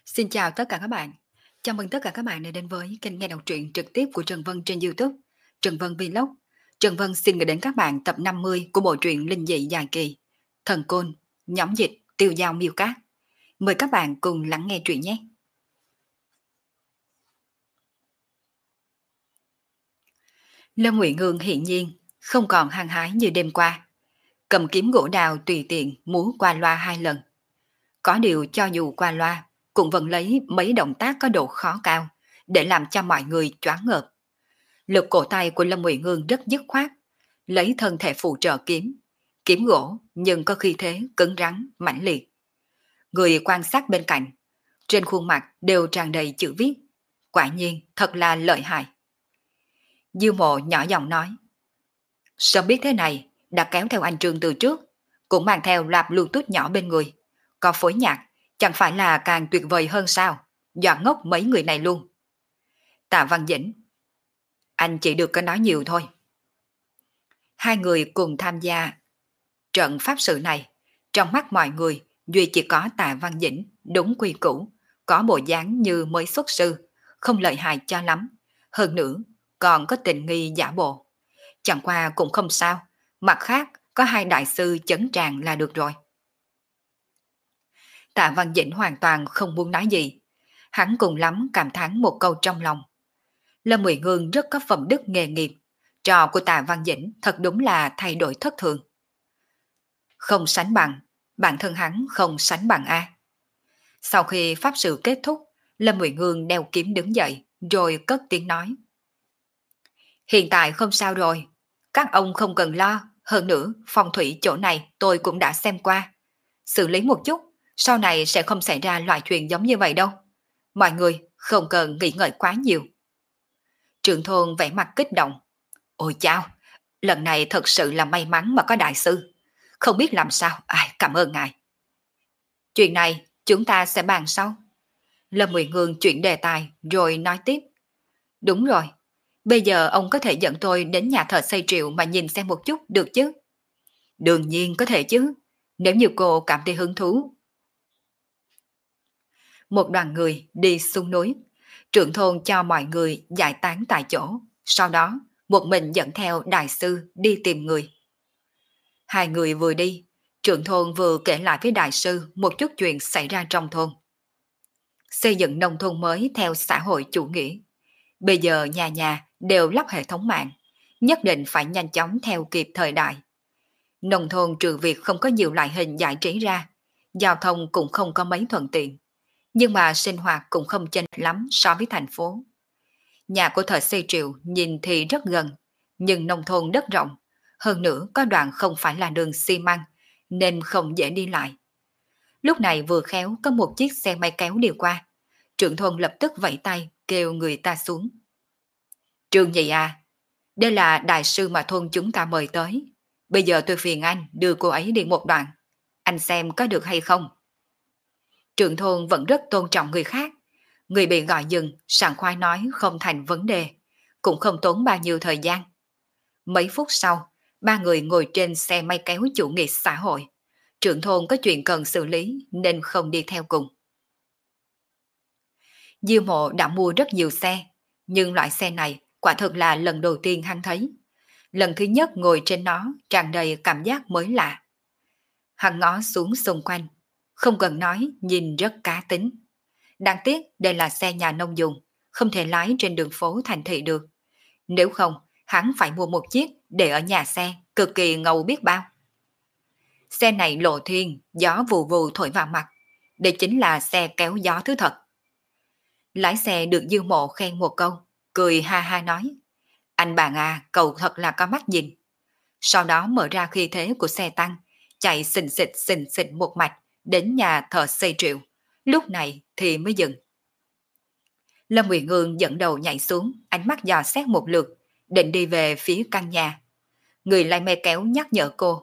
Xin chào tất cả các bạn. Chào mừng tất cả các bạn đã đến với kênh nghe đọc truyện trực tiếp của Trần Vân trên YouTube, Trần Vân Vlog. Trần Vân xin gửi đến các bạn tập 50 của bộ truyện linh dị dài kỳ Thần Côn, nhóm dịch Tiêu Dao Miêu Cát. Mời các bạn cùng lắng nghe truyện nhé. Lâm Nguyện Hương hiển nhiên không còn hăng hái như đêm qua, cầm kiếm gỗ đào tùy tiện múa qua loa 2 lần. Có điều cho dù qua loa, cũng vẫn lấy mấy động tác có độ khó cao để làm cho mọi người choáng ngợp. Lực cổ tay của Lâm Nguyện Hương rất dứt khoát, lấy thân thể phụ trợ kiếm, kiếm gỗ nhưng có khí thế cứng rắn, mãnh liệt. Người quan sát bên cạnh, trên khuôn mặt đều tràn đầy chữ viết, quả nhiên thật là lợi hại. Dư Mộ nhỏ giọng nói, sớm biết thế này, đã kéo theo anh Trương từ trước, cũng mang theo loạt lưu tút nhỏ bên người, có phối nhạc, chẳng phải là càng tuyệt vời hơn sao, dọa ngốc mấy người này luôn. Tạ Văn Dĩnh, anh chỉ được có nói nhiều thôi. Hai người cùng tham gia trận pháp sự này, trong mắt mọi người duy chỉ có Tạ Văn Dĩnh đúng quy củ, có bộ dáng như mới xuất sư, không lợi hại cho lắm, hơn nữa còn có tình nghi giả bộ. Chẳng qua cũng không sao, mặt khác có hai đại sư chấn tràng là được rồi. Tạ Văn Dĩnh hoàn toàn không muốn nói gì, hắn cùng lắm cảm thán một câu trong lòng. Lâm Nguyện Hương rất có phẩm đức nghề nghiệp, trò của Tạ Văn Dĩnh thật đúng là thay đổi thất thường. Không sánh bằng, bản thân hắn không sánh bằng A. Sau khi pháp sự kết thúc, Lâm Nguyện Hương đeo kiếm đứng dậy, rồi cất tiếng nói. Hiện tại không sao rồi, các ông không cần lo, hơn nữa phong thủy chỗ này tôi cũng đã xem qua. Xử lý một chút, sau này sẽ không xảy ra loại chuyện giống như vậy đâu. Mọi người không cần nghĩ ngợi quá nhiều. Trưởng thôn vẻ mặt kích động. Ôi chao, lần này thật sự là may mắn mà có đại sư. Không biết làm sao, ai cảm ơn ngài. Chuyện này chúng ta sẽ bàn sau. Lâm Nguyện Hương chuyển đề tài rồi nói tiếp. Đúng rồi, bây giờ ông có thể dẫn tôi đến nhà thờ xây Triệu mà nhìn xem một chút được chứ? Đương nhiên có thể chứ, nếu như cô cảm thấy hứng thú. Một đoàn người đi xuống núi, trưởng thôn cho mọi người giải tán tại chỗ, sau đó một mình dẫn theo đại sư đi tìm người. Hai người vừa đi, trưởng thôn vừa kể lại với đại sư một chút chuyện xảy ra trong thôn. Xây dựng nông thôn mới theo xã hội chủ nghĩa. Bây giờ nhà nhà đều lắp hệ thống mạng, nhất định phải nhanh chóng theo kịp thời đại. Nông thôn trừ việc không có nhiều loại hình giải trí ra, giao thông cũng không có mấy thuận tiện, nhưng mà sinh hoạt cũng không chênh lệch lắm so với thành phố. Nhà của thợ xây Triệu nhìn thì rất gần, nhưng nông thôn đất rộng, hơn nữa có đoạn không phải là đường xi măng, nên không dễ đi lại. Lúc này vừa khéo có một chiếc xe máy kéo đi qua, trưởng thôn lập tức vẫy tay kêu người ta xuống. Trương Nhị à, đây là đại sư mà thôn chúng ta mời tới. Bây giờ tôi phiền anh đưa cô ấy đi một đoạn. Anh xem có được hay không? Trưởng thôn vẫn rất tôn trọng người khác. Người bị gọi dừng, sảng khoái nói không thành vấn đề, cũng không tốn bao nhiêu thời gian. Mấy phút sau, ba người ngồi trên xe máy kéo chủ nghĩa xã hội. Trưởng thôn có chuyện cần xử lý nên không đi theo cùng. Diêu Mộ đã mua rất nhiều xe, nhưng loại xe này quả thực là lần đầu tiên hắn thấy. Lần thứ nhất ngồi trên nó tràn đầy cảm giác mới lạ. Hắn ngó xuống xung quanh, không cần nói nhìn rất cá tính. Đáng tiếc đây là xe nhà nông dùng, không thể lái trên đường phố thành thị được. Nếu không, hắn phải mua một chiếc để ở nhà xe, cực kỳ ngầu biết bao. Xe này lộ thiên, gió vù vù thổi vào mặt. Đây chính là xe kéo gió thứ thật. Lái xe được Dư Mộ khen một câu, cười ha ha nói. Anh bạn à, cậu thật là có mắt nhìn. Sau đó mở ra khí thế của xe tăng, chạy xình xịch một mạch đến nhà thợ xây Triệu. Lúc này thì mới dừng. Lâm Nguyện Hương dẫn đầu nhảy xuống, ánh mắt dò xét một lượt, định đi về phía căn nhà. Người lái me kéo nhắc nhở cô.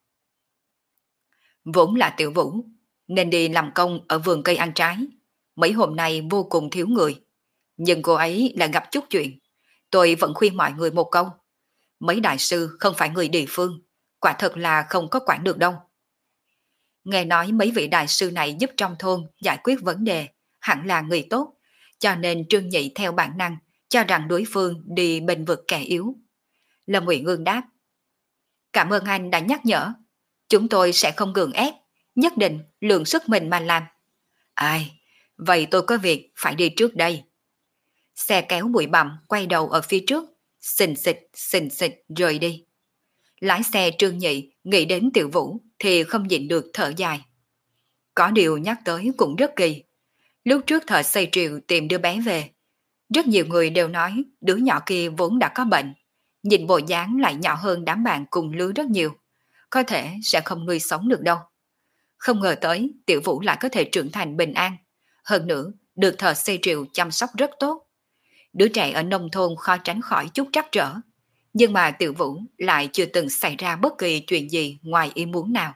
Vốn là Tiểu Vũ, nên đi làm công ở vườn cây ăn trái. Mấy hôm nay vô cùng thiếu người. Nhưng cô ấy lại gặp chút chuyện. Tôi vẫn khuyên mọi người một câu. Mấy đại sư không phải người địa phương, quả thật là không có quản được đâu. Nghe nói mấy vị đại sư này giúp trong thôn giải quyết vấn đề, hẳn là người tốt, cho nên Trương Nhị theo bản năng cho rằng đối phương đi bênh vực kẻ yếu. Lâm Ngụy Ngương đáp, cảm ơn anh đã nhắc nhở, chúng tôi sẽ không gượng ép, nhất định lượng sức mình mà làm. Ai, vậy tôi có việc phải đi trước đây. Xe kéo bụi bặm quay đầu ở phía trước, xình xịch rời đi. Lái xe Trương Nhị nghĩ đến Tiểu Vũ thì không nhịn được thở dài. Có điều nhắc tới cũng rất kỳ. Lúc trước thợ xây Triệu tìm đứa bé về, rất nhiều người đều nói đứa nhỏ kia vốn đã có bệnh, nhìn bộ dáng lại nhỏ hơn đám bạn cùng lứa rất nhiều, có thể sẽ không nuôi sống được đâu. Không ngờ tới Tiểu Vũ lại có thể trưởng thành bình an, hơn nữa được thợ xây Triệu chăm sóc rất tốt. Đứa trẻ ở nông thôn khó tránh khỏi chút trắc trở, nhưng mà Tiểu Vũ lại chưa từng xảy ra bất kỳ chuyện gì ngoài ý muốn nào.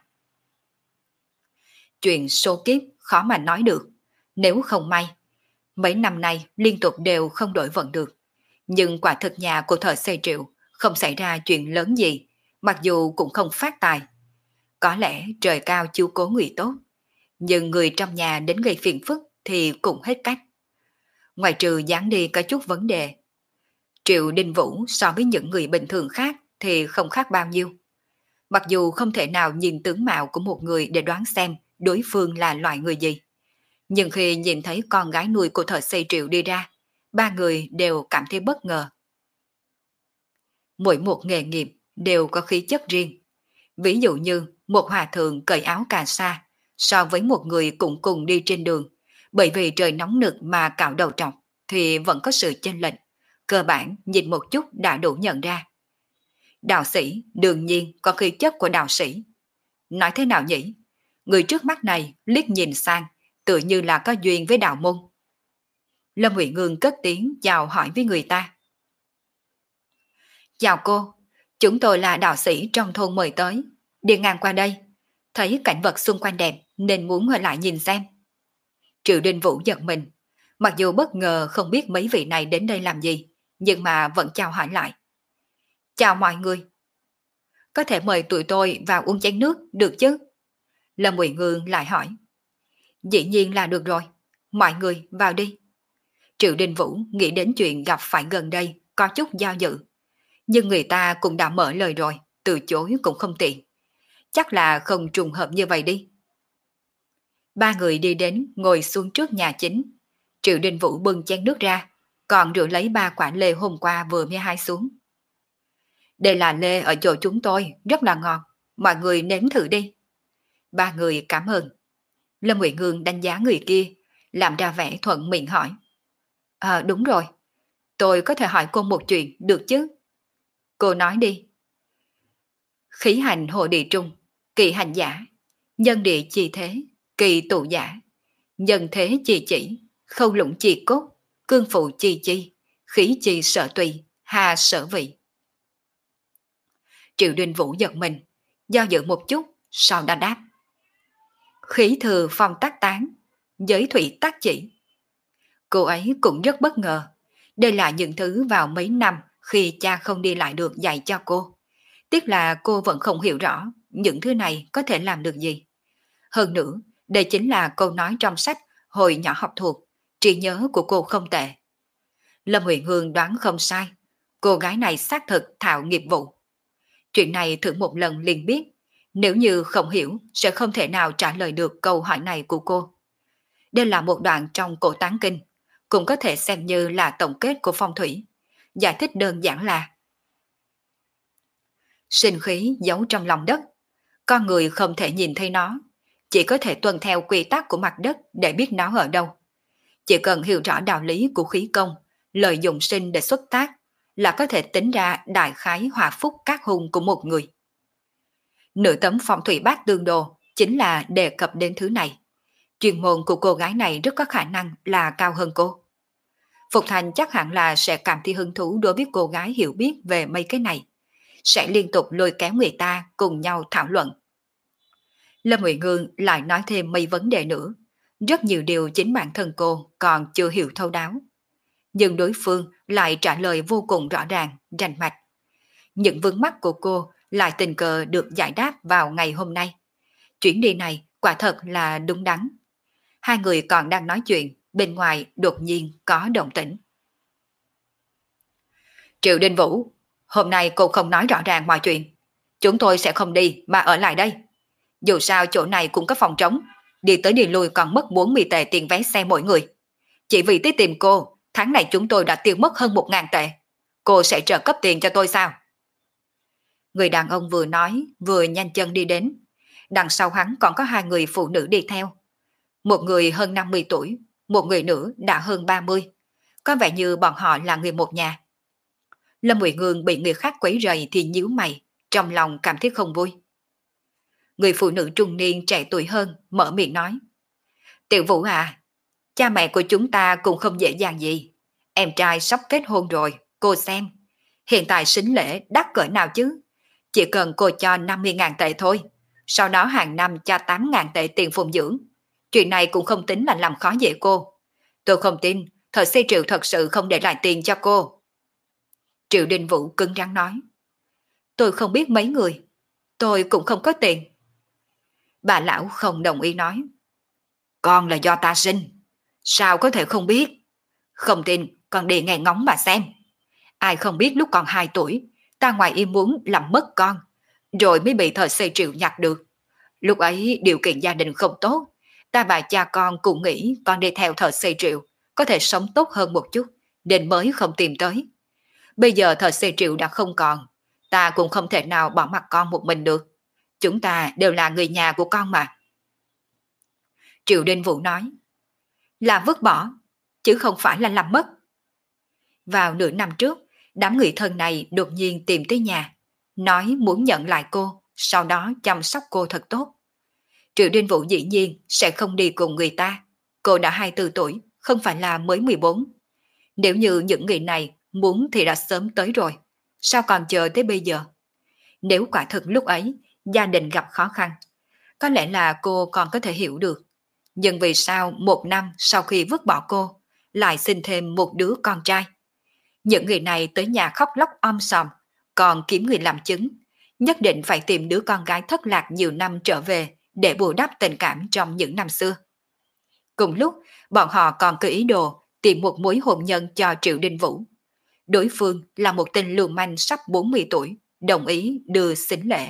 Chuyện số kiếp khó mà nói được, nếu không may, mấy năm nay liên tục đều không đổi vận được. Nhưng quả thực nhà của thợ xây Triệu không xảy ra chuyện lớn gì, mặc dù cũng không phát tài. Có lẽ trời cao chiếu cố người tốt, nhưng người trong nhà đến gây phiền phức thì cũng hết cách. Ngoài trừ dáng đi có chút vấn đề, Triệu Đình Vũ so với những người bình thường khác thì không khác bao nhiêu. Mặc dù không thể nào nhìn tướng mạo của một người để đoán xem đối phương là loại người gì, nhưng khi nhìn thấy con gái nuôi của thợ xây Triệu đi ra, ba người đều cảm thấy bất ngờ. Mỗi một nghề nghiệp đều có khí chất riêng. Ví dụ như một hòa thượng cởi áo cà sa so với một người cũng cùng đi trên đường, bởi vì trời nóng nực mà cạo đầu trọc thì vẫn có sự chênh lệch. Cơ bản nhìn một chút đã đủ nhận ra. Đạo sĩ đương nhiên có khí chất của đạo sĩ. Nói thế nào nhỉ? Người trước mắt này liếc nhìn sang, tự như là có duyên với đạo môn. Lâm Huệ Ngương cất tiếng chào hỏi với người ta. Chào cô, chúng tôi là đạo sĩ trong thôn mời tới, đi ngang qua đây, thấy cảnh vật xung quanh đẹp nên muốn ở lại nhìn xem. Triệu Đình Vũ giật mình, mặc dù bất ngờ không biết mấy vị này đến đây làm gì, nhưng mà vẫn chào hỏi lại. Chào mọi người. Có thể mời tụi tôi vào uống chén nước được chứ? Lâm Ngụy Ngương lại hỏi. Dĩ nhiên là được rồi, mọi người vào đi. Triệu Đình Vũ nghĩ đến chuyện gặp phải gần đây, có chút do dự. Nhưng người ta cũng đã mở lời rồi, từ chối cũng không tiện. Chắc là không trùng hợp như vậy đi. Ba người đi đến ngồi xuống trước nhà chính. Triệu Đình Vũ bưng chén nước ra, còn rửa lấy ba quả lê hôm qua vừa mới hái xuống. Đây là lê ở chỗ chúng tôi, rất là ngon, mọi người nếm thử đi. Ba người cảm ơn. Lâm Ngụy Ngương đánh giá người kia, làm ra vẻ thuận miệng hỏi. Đúng rồi, tôi có thể hỏi cô một chuyện được chứ? Cô nói đi. Khí hành hộ địa trung, kỳ hành giả, nhân địa chi thế, kỳ tụ giả, nhân thế chi chỉ, khâu lũng chi cốt, cương phụ chi chi, khí chi sở tùy, hà sở vị. Triệu Đình Vũ giật mình, do dự một chút, sau đã đáp. Khí thừa phong tác tán, giới thủy tác chỉ. Cô ấy cũng rất bất ngờ. Đây là những thứ vào mấy năm khi cha không đi lại được dạy cho cô. Tiếc là cô vẫn không hiểu rõ những thứ này có thể làm được gì. Hơn nữa, đây chính là câu nói trong sách hồi nhỏ học thuộc, trí nhớ của cô không tệ. Lâm Huyền Hương đoán không sai, cô gái này xác thực thạo nghiệp vụ. Chuyện này thử một lần liền biết, nếu như không hiểu sẽ không thể nào trả lời được câu hỏi này của cô. Đây là một đoạn trong cổ tán kinh, cũng có thể xem như là tổng kết của phong thủy. Giải thích đơn giản là sinh khí giấu trong lòng đất, con người không thể nhìn thấy nó, chỉ có thể tuân theo quy tắc của mặt đất để biết nó ở đâu. Chỉ cần hiểu rõ đạo lý của khí công, lợi dụng sinh để xuất tác, là có thể tính ra đại khái hòa phúc các hung của một người. Nửa tấm phong thủy bát tương đồ chính là đề cập đến thứ này. Chuyên môn của cô gái này rất có khả năng là cao hơn cô. Phục Thành chắc hẳn là sẽ cảm thấy hứng thú đối với cô gái hiểu biết về mấy cái này, sẽ liên tục lôi kéo người ta cùng nhau thảo luận. Lâm Ngụy Ngương lại nói thêm mấy vấn đề nữa, rất nhiều điều chính bản thân cô còn chưa hiểu thấu đáo. Nhưng đối phương lại trả lời vô cùng rõ ràng, rành mạch. Những vướng mắc của cô lại tình cờ được giải đáp vào ngày hôm nay. Chuyến đi này quả thật là đúng đắn. Hai người còn đang nói chuyện, bên ngoài đột nhiên có động tĩnh. Triệu Đình Vũ, hôm nay cô không nói rõ ràng mọi chuyện. Chúng tôi sẽ không đi mà ở lại đây. Dù sao chỗ này cũng có phòng trống, đi tới đi lui còn mất 40 tệ tiền vé xe mỗi người. Chỉ vì tới tìm cô, tháng này chúng tôi đã tiêu mất hơn 1.000 tệ. Cô sẽ trợ cấp tiền cho tôi sao? Người đàn ông vừa nói vừa nhanh chân đi đến. Đằng sau hắn còn có hai người phụ nữ đi theo. Một người hơn 50 tuổi, một người nữa đã hơn 30. Có vẻ như bọn họ là người một nhà. Lâm Ngụy Ngương bị người khác quấy rầy thì nhíu mày, trong lòng cảm thấy không vui. Người phụ nữ trung niên trẻ tuổi hơn mở miệng nói: Tiểu Vũ à, cha mẹ của chúng ta cũng không dễ dàng gì. Em trai sắp kết hôn rồi, cô xem. Hiện tại sính lễ đắt cỡ nào chứ? Chỉ cần cô cho 50.000 tệ thôi. Sau đó hàng năm cho 8.000 tệ tiền phụng dưỡng. Chuyện này cũng không tính là làm khó dễ cô. Tôi không tin, thợ xây Triệu thật sự không để lại tiền cho cô. Triệu Đình Vũ cứng rắn nói: Tôi không biết mấy người. Tôi cũng không có tiền. Bà lão không đồng ý nói: Con là do ta sinh. Sao có thể không biết? Không tin, con đi nghe ngóng mà xem. Ai không biết lúc còn 2 tuổi, ta ngoài ý muốn làm mất con, rồi mới bị thợ xây Triệu nhặt được. Lúc ấy điều kiện gia đình không tốt, ta và cha con cũng nghĩ con đi theo thợ xây Triệu có thể sống tốt hơn một chút, nên mới không tìm tới. Bây giờ thợ xây Triệu đã không còn, ta cũng không thể nào bỏ mặc con một mình được. Chúng ta đều là người nhà của con mà. Triệu Đình Vũ nói: Là vứt bỏ, chứ không phải là làm mất. Vào nửa năm trước, đám người thân này đột nhiên tìm tới nhà, nói muốn nhận lại cô, sau đó chăm sóc cô thật tốt. Triệu Đình Vũ dĩ nhiên sẽ không đi cùng người ta. Cô đã 24 tuổi, không phải là mới 14. Nếu như những người này muốn thì đã sớm tới rồi. Sao còn chờ tới bây giờ? Nếu quả thực lúc ấy gia đình gặp khó khăn, có lẽ là cô còn có thể hiểu được. Nhưng vì sao 1 năm sau khi vứt bỏ cô, lại sinh thêm một đứa con trai? Những người này tới nhà khóc lóc om sòm, còn kiếm người làm chứng. Nhất định phải tìm đứa con gái thất lạc nhiều năm trở về để bù đắp tình cảm trong những năm xưa. Cùng lúc, bọn họ còn có ý đồ tìm một mối hôn nhân cho Triệu Đình Vũ. Đối phương là một tên lưu manh sắp 40 tuổi, đồng ý đưa sính lễ.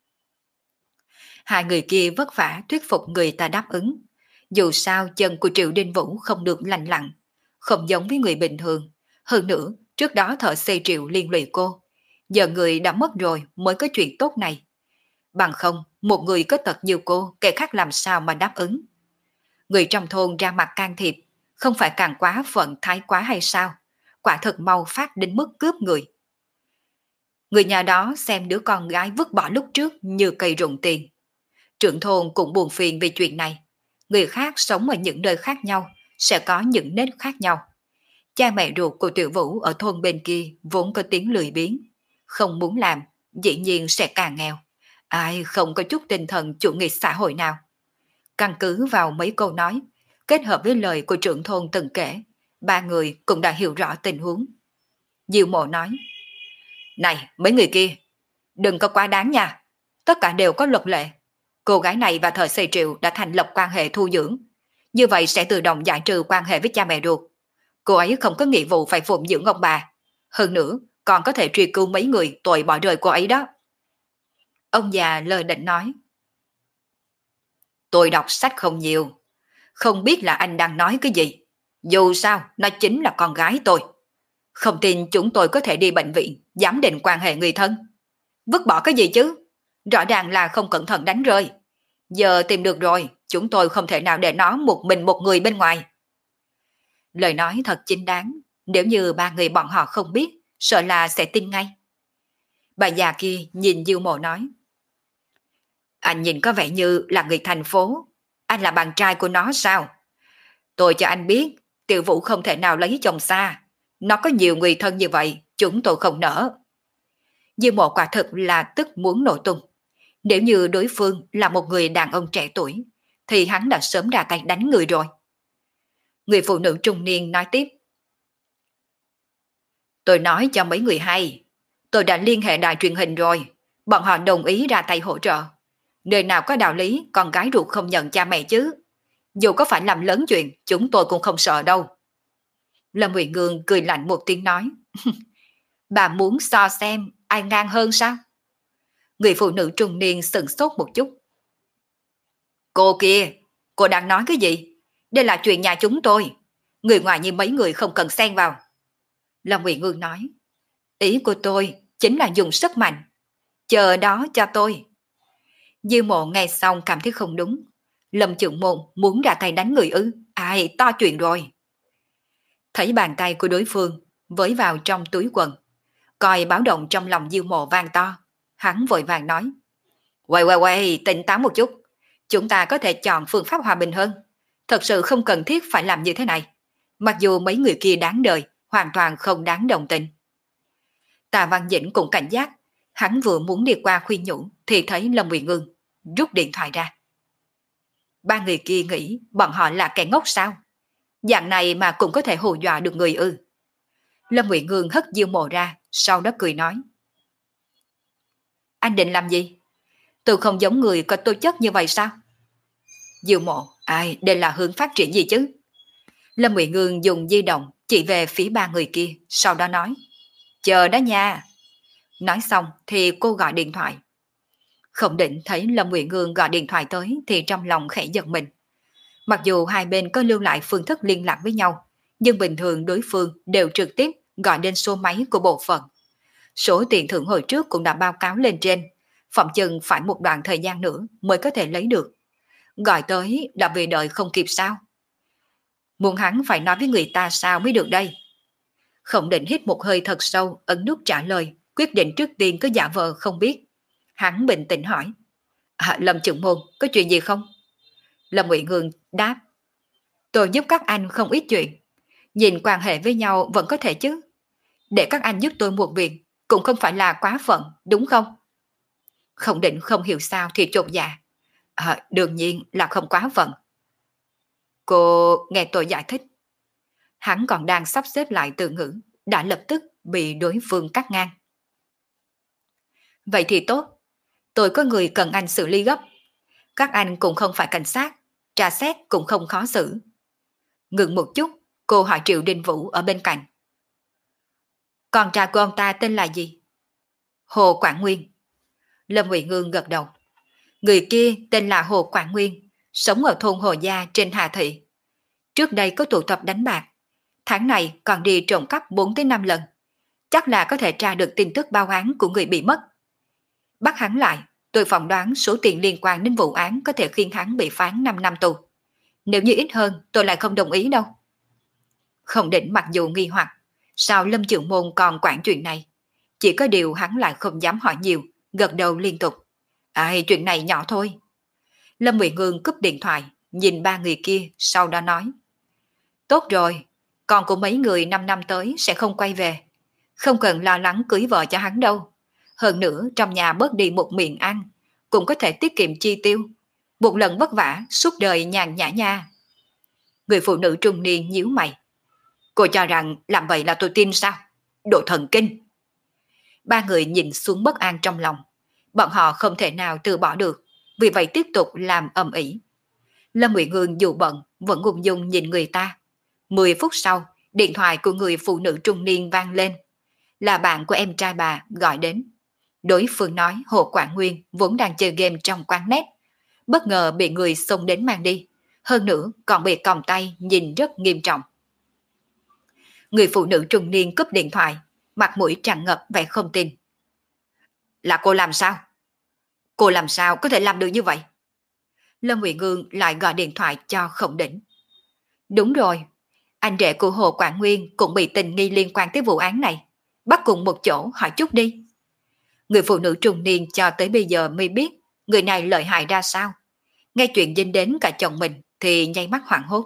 Hai người kia vất vả thuyết phục người ta đáp ứng. Dù sao chân của Triệu Đình Vũ không được lành lặn, không giống với người bình thường. Hơn nữa, trước đó thợ xây Triệu liên lụy cô. Giờ người đã mất rồi mới có chuyện tốt này. Bằng không, một người có tật như cô, kẻ khác làm sao mà đáp ứng. Người trong thôn ra mặt can thiệp, không phải càng quá phận thái quá hay sao? Quả thật mau phát đến mức cướp người. Người nhà đó xem đứa con gái vứt bỏ lúc trước như cây rụng tiền. Trưởng thôn cũng buồn phiền về chuyện này. Người khác sống ở những nơi khác nhau, sẽ có những nét khác nhau. Cha mẹ ruột của Tiểu Vũ ở thôn bên kia vốn có tiếng lười biếng. Không muốn làm, dĩ nhiên sẽ càng nghèo. Ai không có chút tinh thần chủ nghĩa xã hội nào. Căn cứ vào mấy câu nói, kết hợp với lời của trưởng thôn từng kể, ba người cũng đã hiểu rõ tình huống. Diêu Mộ nói: Này, mấy người kia, đừng có quá đáng nha. Tất cả đều có luật lệ. Cô gái này và thợ xây Triệu đã thành lập quan hệ thu dưỡng. Như vậy sẽ tự động giải trừ quan hệ với cha mẹ ruột. Cô ấy không có nghĩa vụ phải phụng dưỡng ông bà. Hơn nữa, còn có thể truy cứu mấy người tội bỏ rơi cô ấy đó. Ông già lơ đễnh nói: Tôi đọc sách không nhiều, không biết là anh đang nói cái gì. Dù sao, nó chính là con gái tôi. Không tin chúng tôi có thể đi bệnh viện giám định quan hệ người thân. Vứt bỏ cái gì chứ? Rõ ràng là không cẩn thận đánh rơi. Giờ tìm được rồi, chúng tôi không thể nào để nó một mình một người bên ngoài. Lời nói thật chính đáng, nếu như ba người bọn họ không biết, sợ là sẽ tin ngay. Bà già kia nhìn Diêu Mộ nói: Anh nhìn có vẻ như là người thành phố. Anh là bạn trai của nó sao? Tôi cho anh biết, Tiểu Vũ không thể nào lấy chồng xa. Nó có nhiều người thân như vậy, chúng tôi không nỡ. Diêu Mộ quả thực là tức muốn nổ tung. Nếu như đối phương là một người đàn ông trẻ tuổi, thì hắn đã sớm ra tay đánh người rồi. Người phụ nữ trung niên nói tiếp: Tôi nói cho mấy người hay, tôi đã liên hệ đài truyền hình rồi, bọn họ đồng ý ra tay hỗ trợ. Nơi nào có đạo lý con gái ruột không nhận cha mẹ chứ? Dù có phải làm lớn chuyện, chúng tôi cũng không sợ đâu. Lâm Ngụy Ngương cười lạnh một tiếng nói. Bà muốn so xem ai ngang hơn sao? Người phụ nữ trung niên sững sốt một chút. Cô kia, cô đang nói cái gì? Đây là chuyện nhà chúng tôi. Người ngoài như mấy người không cần xen vào. Lâm Ngụy Ngương nói. Ý của tôi chính là dùng sức mạnh. Chờ đó cho tôi. Diêu Mộ nghe xong cảm thấy không đúng. Lâm Trưởng Môn muốn ra tay đánh người ư? Ai, to chuyện rồi. Thấy bàn tay của đối phương với vào trong túi quần, coi báo động trong lòng Diêu Mộ vang to. Hắn vội vàng nói. Quay, tỉnh táo một chút. Chúng ta có thể chọn phương pháp hòa bình hơn. Thật sự không cần thiết phải làm như thế này. Mặc dù mấy người kia đáng đời, hoàn toàn không đáng đồng tình. Tạ Văn Dĩnh cũng cảnh giác. Hắn vừa muốn đi qua khuyên nhủ thì thấy Lâm Ngụy Ngương rút điện thoại ra. Ba người kia nghĩ bọn họ là kẻ ngốc sao? Dạng này mà cũng có thể hù dọa được người ư? Lâm Ngụy Ngương hất Diêu Mộ ra, sau đó cười nói. Anh định làm gì? Tôi không giống người có tố chất như vậy sao? Diêu Mộ, ai, đây là hướng phát triển gì chứ? Lâm Ngụy Ngương dùng di động chỉ về phía ba người kia, sau đó nói. Chờ đó nha. Nói xong thì cô gọi điện thoại. Không định thấy Lâm Ngụy Ngương gọi điện thoại tới thì trong lòng khẽ giật mình. Mặc dù hai bên có lưu lại phương thức liên lạc với nhau, nhưng bình thường đối phương đều trực tiếp gọi đến số máy của bộ phận. Số tiền thưởng hồi trước cũng đã báo cáo lên trên, phỏng chừng phải một đoạn thời gian nữa mới có thể lấy được. Gọi tới là vì đợi không kịp sao? Muốn hắn phải nói với người ta sao mới được đây? Không định hít một hơi thật sâu, ấn nút trả lời, quyết định trước tiên cứ giả vờ không biết. Hắn bình tĩnh hỏi. Lâm Trưởng Môn, có chuyện gì không? Lâm Ngụy Ngương đáp. Tôi giúp các anh không ít chuyện. Nhìn quan hệ với nhau vẫn có thể chứ. Để các anh giúp tôi một việc, cũng không phải là quá phận, đúng không? Không định không hiểu sao thì chột dạ. Đương nhiên là không quá phận. Cô nghe tôi giải thích. Hắn còn đang sắp xếp lại từ ngữ, đã lập tức bị đối phương cắt ngang. Vậy thì tốt. Tôi có người cần anh xử lý gấp. Các anh cũng không phải cảnh sát, tra xét cũng không khó xử. Ngừng một chút, cô hỏi Triệu Đình Vũ ở bên cạnh. Con trai của ông ta tên là gì? Hồ Quảng Nguyên. Lâm Ngụy Ngương gật đầu. Người kia tên là Hồ Quảng Nguyên, sống ở thôn Hồ Gia trên Hà Thị. Trước đây có tụ tập đánh bạc. Tháng này còn đi trộm cắp 4-5 lần. Chắc là có thể tra được tin tức báo án của người bị mất. Bắt hắn lại, tôi phỏng đoán số tiền liên quan đến vụ án có thể khiến hắn bị phán 5 năm tù. Nếu như ít hơn, tôi lại không đồng ý đâu. Không định mặc dù nghi hoặc, sao Lâm Trưởng Môn còn quản chuyện này? Chỉ có điều hắn lại không dám hỏi nhiều, gật đầu liên tục. Chuyện này nhỏ thôi. Lâm Ngụy Ngương cúp điện thoại, nhìn ba người kia, sau đó nói. Tốt rồi, con của mấy người 5 năm tới sẽ không quay về. Không cần lo lắng cưới vợ cho hắn đâu. Hơn nữa trong nhà bớt đi một miệng ăn, cũng có thể tiết kiệm chi tiêu. Một lần vất vả, suốt đời nhàn nhã nha. Người phụ nữ trung niên nhíu mày. Cô cho rằng làm vậy là tôi tin sao? Độ thần kinh. Ba người nhìn xuống bất an trong lòng. Bọn họ không thể nào từ bỏ được, vì vậy tiếp tục làm ầm ĩ. Lâm Ngụy Ngương dù bận, vẫn ung dung nhìn người ta. 10 phút sau, điện thoại của người phụ nữ trung niên vang lên. Là bạn của em trai bà gọi đến. Đối phương nói Hồ Quảng Nguyên vốn đang chơi game trong quán net. Bất ngờ bị người xông đến mang đi. Hơn nữa còn bị còng tay nhìn rất nghiêm trọng. Người phụ nữ trung niên cúp điện thoại, mặt mũi tràn ngập vẻ không tin. Là cô làm sao? Cô làm sao có thể làm được như vậy? Lâm Ngụy Ngương lại gọi điện thoại cho Khổng Đỉnh. Đúng rồi, anh rể của Hồ Quảng Nguyên cũng bị tình nghi liên quan tới vụ án này. Bắt cùng một chỗ hỏi chút đi. Người phụ nữ trung niên cho tới bây giờ mới biết người này lợi hại ra sao. Nghe chuyện dính đến cả chồng mình thì nháy mắt hoảng hốt.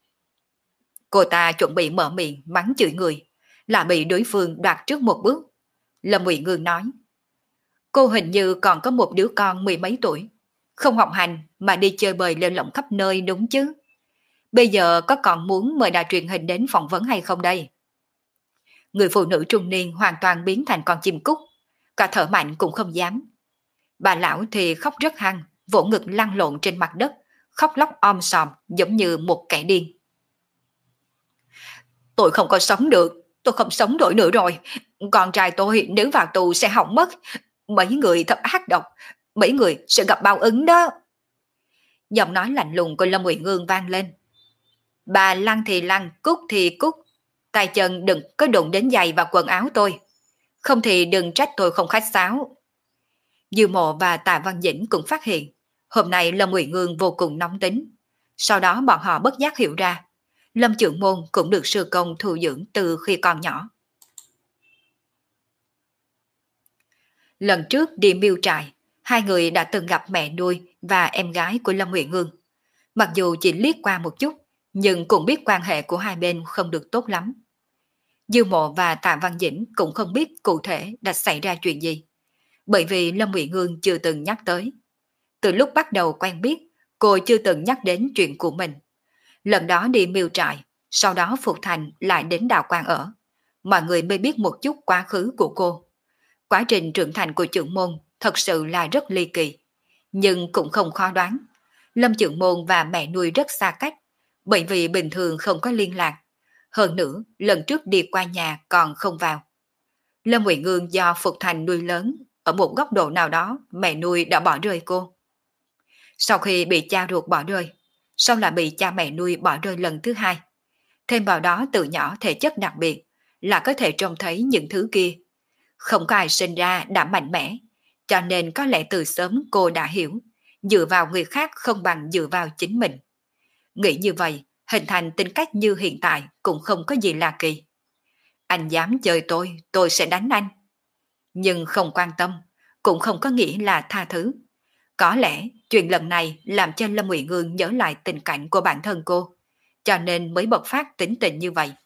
Cô ta chuẩn bị mở miệng mắng chửi người, là bị đối phương đoạt trước một bước. Lâm Ngụy Ngương nói. Cô hình như còn có một đứa con 10 mấy tuổi. Không học hành mà đi chơi bời lêu lỏng khắp nơi đúng chứ. Bây giờ có còn muốn mời đài truyền hình đến phỏng vấn hay không đây? Người phụ nữ trung niên hoàn toàn biến thành con chim cút. Cả thở mạnh cũng không dám. Bà lão thì khóc rất hăng, vỗ ngực lăn lộn trên mặt đất, khóc lóc om sòm giống như một kẻ điên. Tôi không có sống được, tôi không sống nổi nữa rồi. Con trai tôi nếu vào tù sẽ hỏng mất. Mấy người thật ác độc, mấy người sẽ gặp báo ứng đó. Giọng nói lạnh lùng của Lâm Uyển Ương vang lên. Bà lăn thì lăn, cút thì cút. Tay chân đừng có đụng đến giày và quần áo tôi. Không thì đừng trách tôi không khách sáo. Dư Mộ và Tạ Văn Dĩnh cũng phát hiện, hôm nay Lâm Uyển Ương vô cùng nóng tính. Sau đó bọn họ bất giác hiểu ra, Lâm Chưởng Môn cũng được sư công thu dưỡng từ khi còn nhỏ. Lần trước đi Miêu Trại, hai người đã từng gặp mẹ nuôi và em gái của Lâm Uyển Ương. Mặc dù chỉ liếc qua một chút, nhưng cũng biết quan hệ của hai bên không được tốt lắm. Dư Mộ và Tạ Văn Dĩnh cũng không biết cụ thể đã xảy ra chuyện gì, bởi vì Lâm Uyển Ương chưa từng nhắc tới. Từ lúc bắt đầu quen biết, cô chưa từng nhắc đến chuyện của mình. Lần đó đi Miêu Trại, sau đó Phục Thành lại đến Đạo Quan ở. Mọi người mới biết một chút quá khứ của cô. Quá trình trưởng thành của Chưởng Môn thật sự là rất ly kỳ. Nhưng cũng không khó đoán. Lâm Chưởng Môn và mẹ nuôi rất xa cách, bởi vì bình thường không có liên lạc. Hơn nữa, lần trước đi qua nhà còn không vào. Lâm Uyển Ương do Phục Thành nuôi lớn, ở một góc độ nào đó mẹ nuôi đã bỏ rơi cô. Sau khi bị cha ruột bỏ rơi, sau là bị cha mẹ nuôi bỏ rơi lần thứ hai. Thêm vào đó từ nhỏ thể chất đặc biệt, là có thể trông thấy những thứ kia. Không có ai sinh ra đã mạnh mẽ, cho nên có lẽ từ sớm cô đã hiểu, dựa vào người khác không bằng dựa vào chính mình. Nghĩ như vậy, hình thành tính cách như hiện tại cũng không có gì là kỳ. Anh dám chơi tôi sẽ đánh anh. Nhưng không quan tâm, cũng không có nghĩa là tha thứ. Có lẽ chuyện lần này làm cho Lâm Uyển Ương nhớ lại tình cảnh của bản thân cô, cho nên mới bộc phát tính tình như vậy.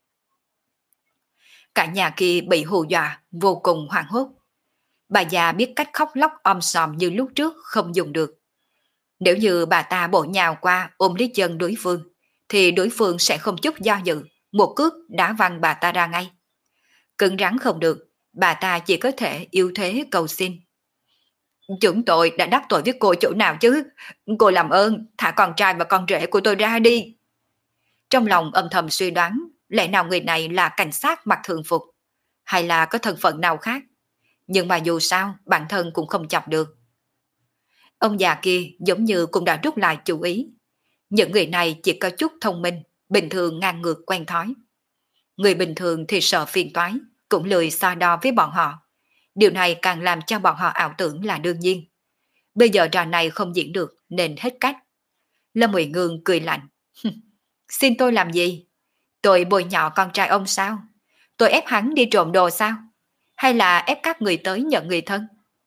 Cả nhà kia bị hù dọa, vô cùng hoảng hốt. Bà già biết cách khóc lóc om sòm như lúc trước không dùng được. Nếu như bà ta bổ nhào qua ôm lấy chân đối phương, thì đối phương sẽ không chút do dự, một cước đá văng bà ta ra ngay. Cứng rắn không được, bà ta chỉ có thể yếu thế cầu xin. Chúng tôi đã đắc tội với cô chỗ nào chứ? Cô làm ơn, thả con trai và con rể của tôi ra đi. Trong lòng âm thầm suy đoán, lẽ nào người này là cảnh sát mặc thường phục, hay là có thân phận nào khác. Nhưng mà dù sao, bản thân cũng không chọc được. Ông già kia giống như cũng đã rút lại chủ ý. Những người này chỉ có chút thông minh, bình thường ngang ngược quen thói. Người bình thường thì sợ phiền toái, cũng lười so đo với bọn họ. Điều này càng làm cho bọn họ ảo tưởng là đương nhiên. Bây giờ trò này không diễn được nên hết cách. Lâm Uyển Ương cười lạnh. Xin tôi làm gì? Tôi bồi nhọ con trai ông sao? Tôi ép hắn đi trộm đồ sao? Hay là ép các người tới nhận người thân?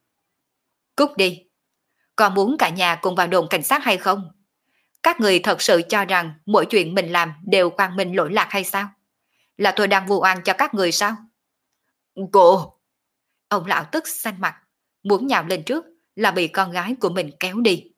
Cút đi. Còn muốn cả nhà cùng vào đồn cảnh sát hay không? Các người thật sự cho rằng mỗi chuyện mình làm đều quang minh lỗi lạc hay sao? Là tôi đang vu oan cho các người sao? Cô! Ông lão tức xanh mặt, muốn nhào lên trước là bị con gái của mình kéo đi.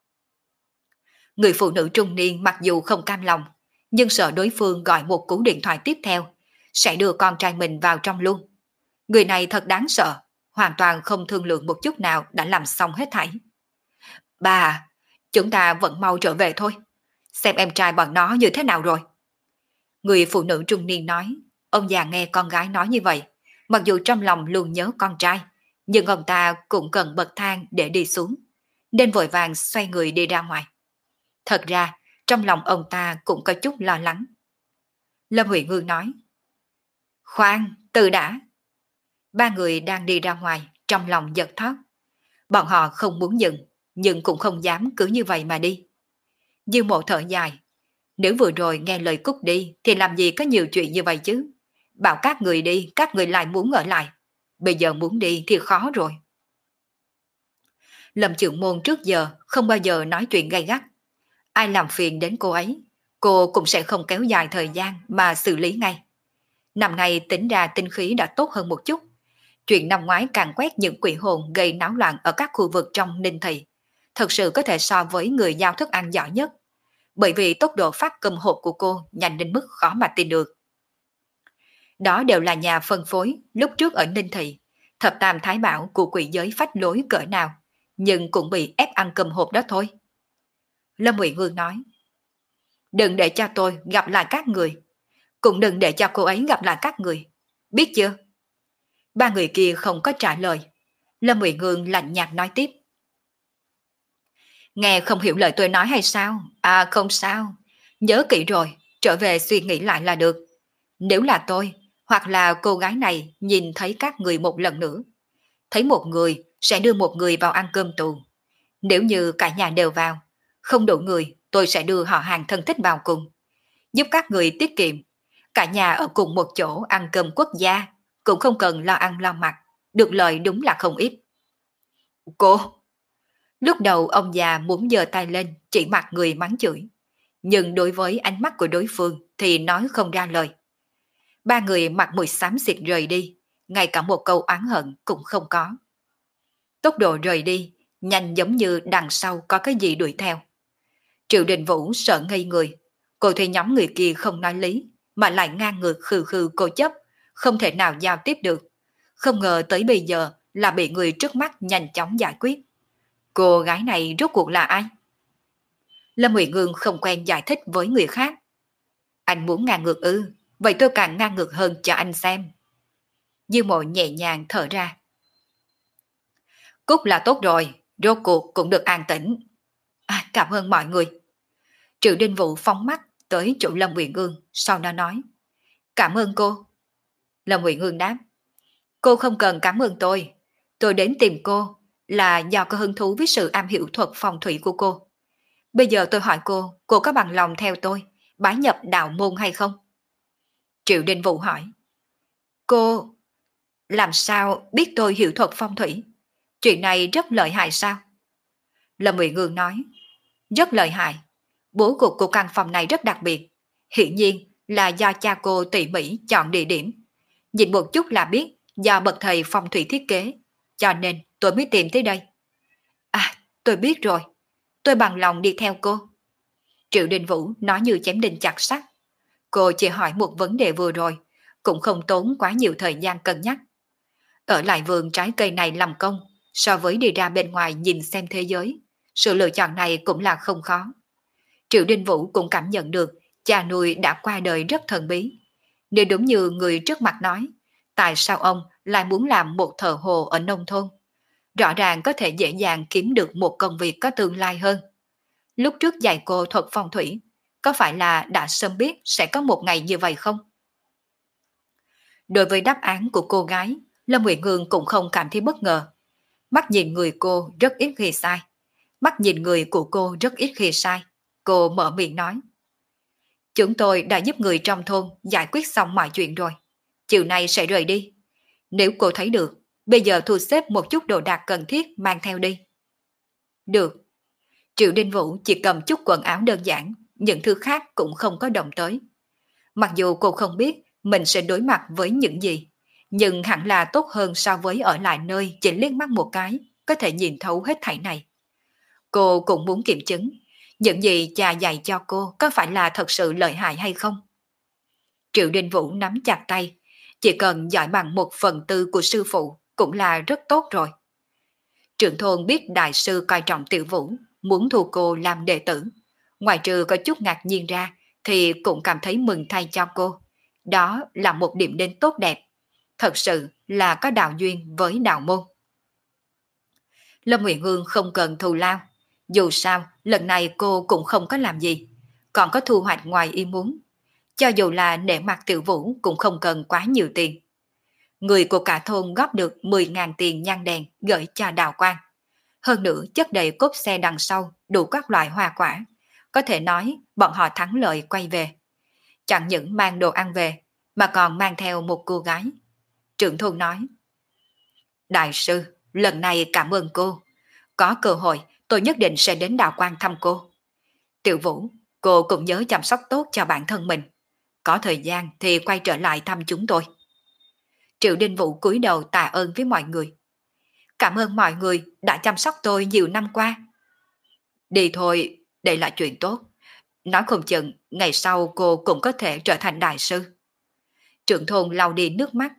Người phụ nữ trung niên mặc dù không cam lòng, nhưng sợ đối phương gọi một cú điện thoại tiếp theo, sẽ đưa con trai mình vào trong luôn. Người này thật đáng sợ, hoàn toàn không thương lượng một chút nào đã làm xong hết thảy. Bà, chúng ta vẫn mau trở về thôi, xem em trai bọn nó như thế nào rồi. Người phụ nữ trung niên nói, ông già nghe con gái nói như vậy, mặc dù trong lòng luôn nhớ con trai, nhưng ông ta cũng cần bậc thang để đi xuống, nên vội vàng xoay người đi ra ngoài. Thật ra, trong lòng ông ta cũng có chút lo lắng. Lâm Huệ Ngư nói, khoan, từ đã. Ba người đang đi ra ngoài, trong lòng giật thót. Bọn họ không muốn dừng, nhưng cũng không dám cứ như vậy mà đi. Dư Mộ thở dài, nếu vừa rồi nghe lời cút đi thì làm gì có nhiều chuyện như vậy chứ. Bảo các người đi, các người lại muốn ở lại. Bây giờ muốn đi thì khó rồi. Lâm Chưởng Môn trước giờ không bao giờ nói chuyện gay gắt. Ai làm phiền đến cô ấy, cô cũng sẽ không kéo dài thời gian mà xử lý ngay. Năm nay tính ra tinh khí đã tốt hơn một chút. Chuyện năm ngoái càng quét những quỷ hồn gây náo loạn ở các khu vực trong Ninh Thị, thật sự có thể so với người giao thức ăn giỏi nhất. Bởi vì tốc độ phát cầm hộp của cô nhanh đến mức khó mà tin được. Đó đều là nhà phân phối lúc trước ở Ninh Thị, thập tam thái bảo của quỷ giới phách lối cỡ nào, nhưng cũng bị ép ăn cầm hộp đó thôi. Lâm Uyển Ương nói. Đừng để cho tôi gặp lại các người. Cũng đừng để cho cô ấy gặp lại các người. Biết chưa? Ba người kia không có trả lời. Lâm Uyển Ương lạnh nhạt nói tiếp. Nghe không hiểu lời tôi nói hay sao? À không sao. Nhớ kỹ rồi, trở về suy nghĩ lại là được. Nếu là tôi, hoặc là cô gái này nhìn thấy các người một lần nữa, thấy một người sẽ đưa một người vào ăn cơm tù. Nếu như cả nhà đều vào, không đủ người, tôi sẽ đưa họ hàng thân thích vào cùng. Giúp các người tiết kiệm. Cả nhà ở cùng một chỗ ăn cơm quốc gia, cũng không cần lo ăn lo mặc. Được lời đúng là không ít. Cô! Lúc đầu ông già muốn giơ tay lên chỉ mặt người mắng chửi. Nhưng đối với ánh mắt của đối phương thì nói không ra lời. Ba người mặt mũi xám xịt rời đi, ngay cả một câu oán hận cũng không có. Tốc độ rời đi, nhanh giống như đằng sau có cái gì đuổi theo. Triệu Đình Vũ sợ ngây người, cô thấy nhóm người kia không nói lý, mà lại ngang ngược khư khư cố chấp, không thể nào giao tiếp được. Không ngờ tới bây giờ là bị người trước mắt nhanh chóng giải quyết. Cô gái này rốt cuộc là ai? Lâm Uyển Ương không quen giải thích với người khác. Anh muốn ngang ngược ư, vậy tôi càng ngang ngược hơn cho anh xem. Dư Mộ nhẹ nhàng thở ra. Cút là tốt rồi, rốt cuộc cũng được an tĩnh. À, cảm ơn mọi người. Triệu Đinh Vũ phóng mắt tới chỗ Lâm Uyển Ương, sau đó nói. Cảm ơn cô. Lâm Uyển Ương đáp. Cô không cần cảm ơn tôi đến tìm cô là do có hứng thú với sự am hiểu thuật phong thủy của cô. Bây giờ tôi hỏi cô có bằng lòng theo tôi, bái nhập đạo môn hay không? Triệu Đinh Vũ hỏi. Cô làm sao biết tôi hiểu thuật phong thủy? Chuyện này rất lợi hại sao? Lâm Uyển Ương nói. Rất lợi hại. Bố cục của căn phòng này rất đặc biệt. Hiển nhiên là do cha cô tỉ mỉ chọn địa điểm. Nhìn một chút là biết do bậc thầy phong thủy thiết kế. Cho nên tôi mới tìm tới đây. À, tôi biết rồi. Tôi bằng lòng đi theo cô. Triệu Đình Vũ nói như chém đinh chặt sắt. Cô chỉ hỏi một vấn đề vừa rồi, cũng không tốn quá nhiều thời gian cân nhắc. Ở lại vườn trái cây này làm công, so với đi ra bên ngoài nhìn xem thế giới, sự lựa chọn này cũng là không khó. Triệu Đình Vũ cũng cảm nhận được cha nuôi đã qua đời rất thần bí. Nếu đúng như người trước mặt nói, tại sao ông lại muốn làm một thợ hồ ở nông thôn? Rõ ràng có thể dễ dàng kiếm được một công việc có tương lai hơn. Lúc trước dạy cô thuật phong thủy, có phải là đã sớm biết sẽ có một ngày như vậy không? Đối với đáp án của cô gái, Lâm Uyển Ương cũng không cảm thấy bất ngờ. Mắt nhìn người cô rất ít khi sai. Mắt nhìn người của cô rất ít khi sai. Cô mở miệng nói. Chúng tôi đã giúp người trong thôn giải quyết xong mọi chuyện rồi. Chiều nay sẽ rời đi. Nếu cô thấy được, bây giờ thu xếp một chút đồ đạc cần thiết mang theo đi. Được. Triệu Đinh Vũ chỉ cầm chút quần áo đơn giản, những thứ khác cũng không có động tới. Mặc dù cô không biết mình sẽ đối mặt với những gì, nhưng hẳn là tốt hơn so với ở lại nơi chỉ liếc mắt một cái, có thể nhìn thấu hết thảy này. Cô cũng muốn kiểm chứng, những gì cha dạy cho cô có phải là thật sự lợi hại hay không? Triệu Đình Vũ nắm chặt tay, chỉ cần giỏi bằng 1/4 của sư phụ cũng là rất tốt rồi. Trưởng thôn biết đại sư coi trọng Tiểu Vũ, muốn thu cô làm đệ tử. Ngoài trừ có chút ngạc nhiên ra, thì cũng cảm thấy mừng thay cho cô. Đó là một điểm đến tốt đẹp. Thật sự là có đạo duyên với đạo môn. Lâm Uyển Ương không cần thù lao. Dù sao, lần này cô cũng không có làm gì. Còn có thu hoạch ngoài ý muốn. Cho dù là nể mặt Tiểu Vũ cũng không cần quá nhiều tiền. Người của cả thôn góp được 10.000 tiền nhang đèn gửi cho Đào Quang. Hơn nữa chất đầy cốp xe đằng sau đủ các loại hoa quả. Có thể nói bọn họ thắng lợi quay về. Chẳng những mang đồ ăn về, mà còn mang theo một cô gái. Trưởng thôn nói. Đại sư, lần này cảm ơn cô. Có cơ hội tôi nhất định sẽ đến Đào Quang thăm cô. Tiểu Vũ, cô cũng nhớ chăm sóc tốt cho bản thân mình. Có thời gian thì quay trở lại thăm chúng tôi. Triệu Đinh Vũ cúi đầu tạ ơn với mọi người. Cảm ơn mọi người đã chăm sóc tôi nhiều năm qua. Đi thôi, đây là chuyện tốt. Nói không chừng, ngày sau cô cũng có thể trở thành đại sư. Trưởng thôn lau đi nước mắt.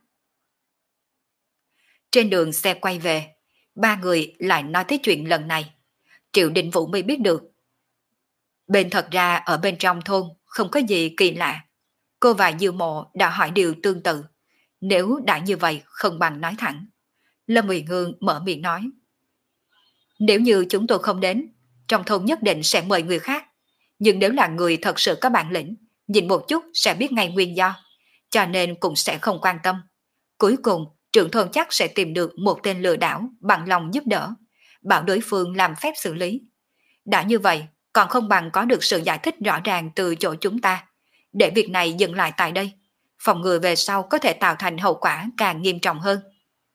Trên đường xe quay về, ba người lại nói tới chuyện lần này. Triệu Đình Vũ mới biết được. Bên thật ra ở bên trong thôn không có gì kỳ lạ. Cô và Diêu Mộ đã hỏi điều tương tự. Nếu đã như vậy không bằng nói thẳng. Lâm Uyển Hương mở miệng nói. Nếu như chúng tôi không đến, trong thôn nhất định sẽ mời người khác. Nhưng nếu là người thật sự có bản lĩnh, nhìn một chút sẽ biết ngay nguyên do. Cho nên cũng sẽ không quan tâm. Cuối cùng, trưởng thôn chắc sẽ tìm được một tên lừa đảo bằng lòng giúp đỡ, bảo đối phương làm phép xử lý. Đã như vậy, còn không bằng có được sự giải thích rõ ràng từ chỗ chúng ta, để việc này dừng lại tại đây, phòng ngừa về sau có thể tạo thành hậu quả càng nghiêm trọng hơn.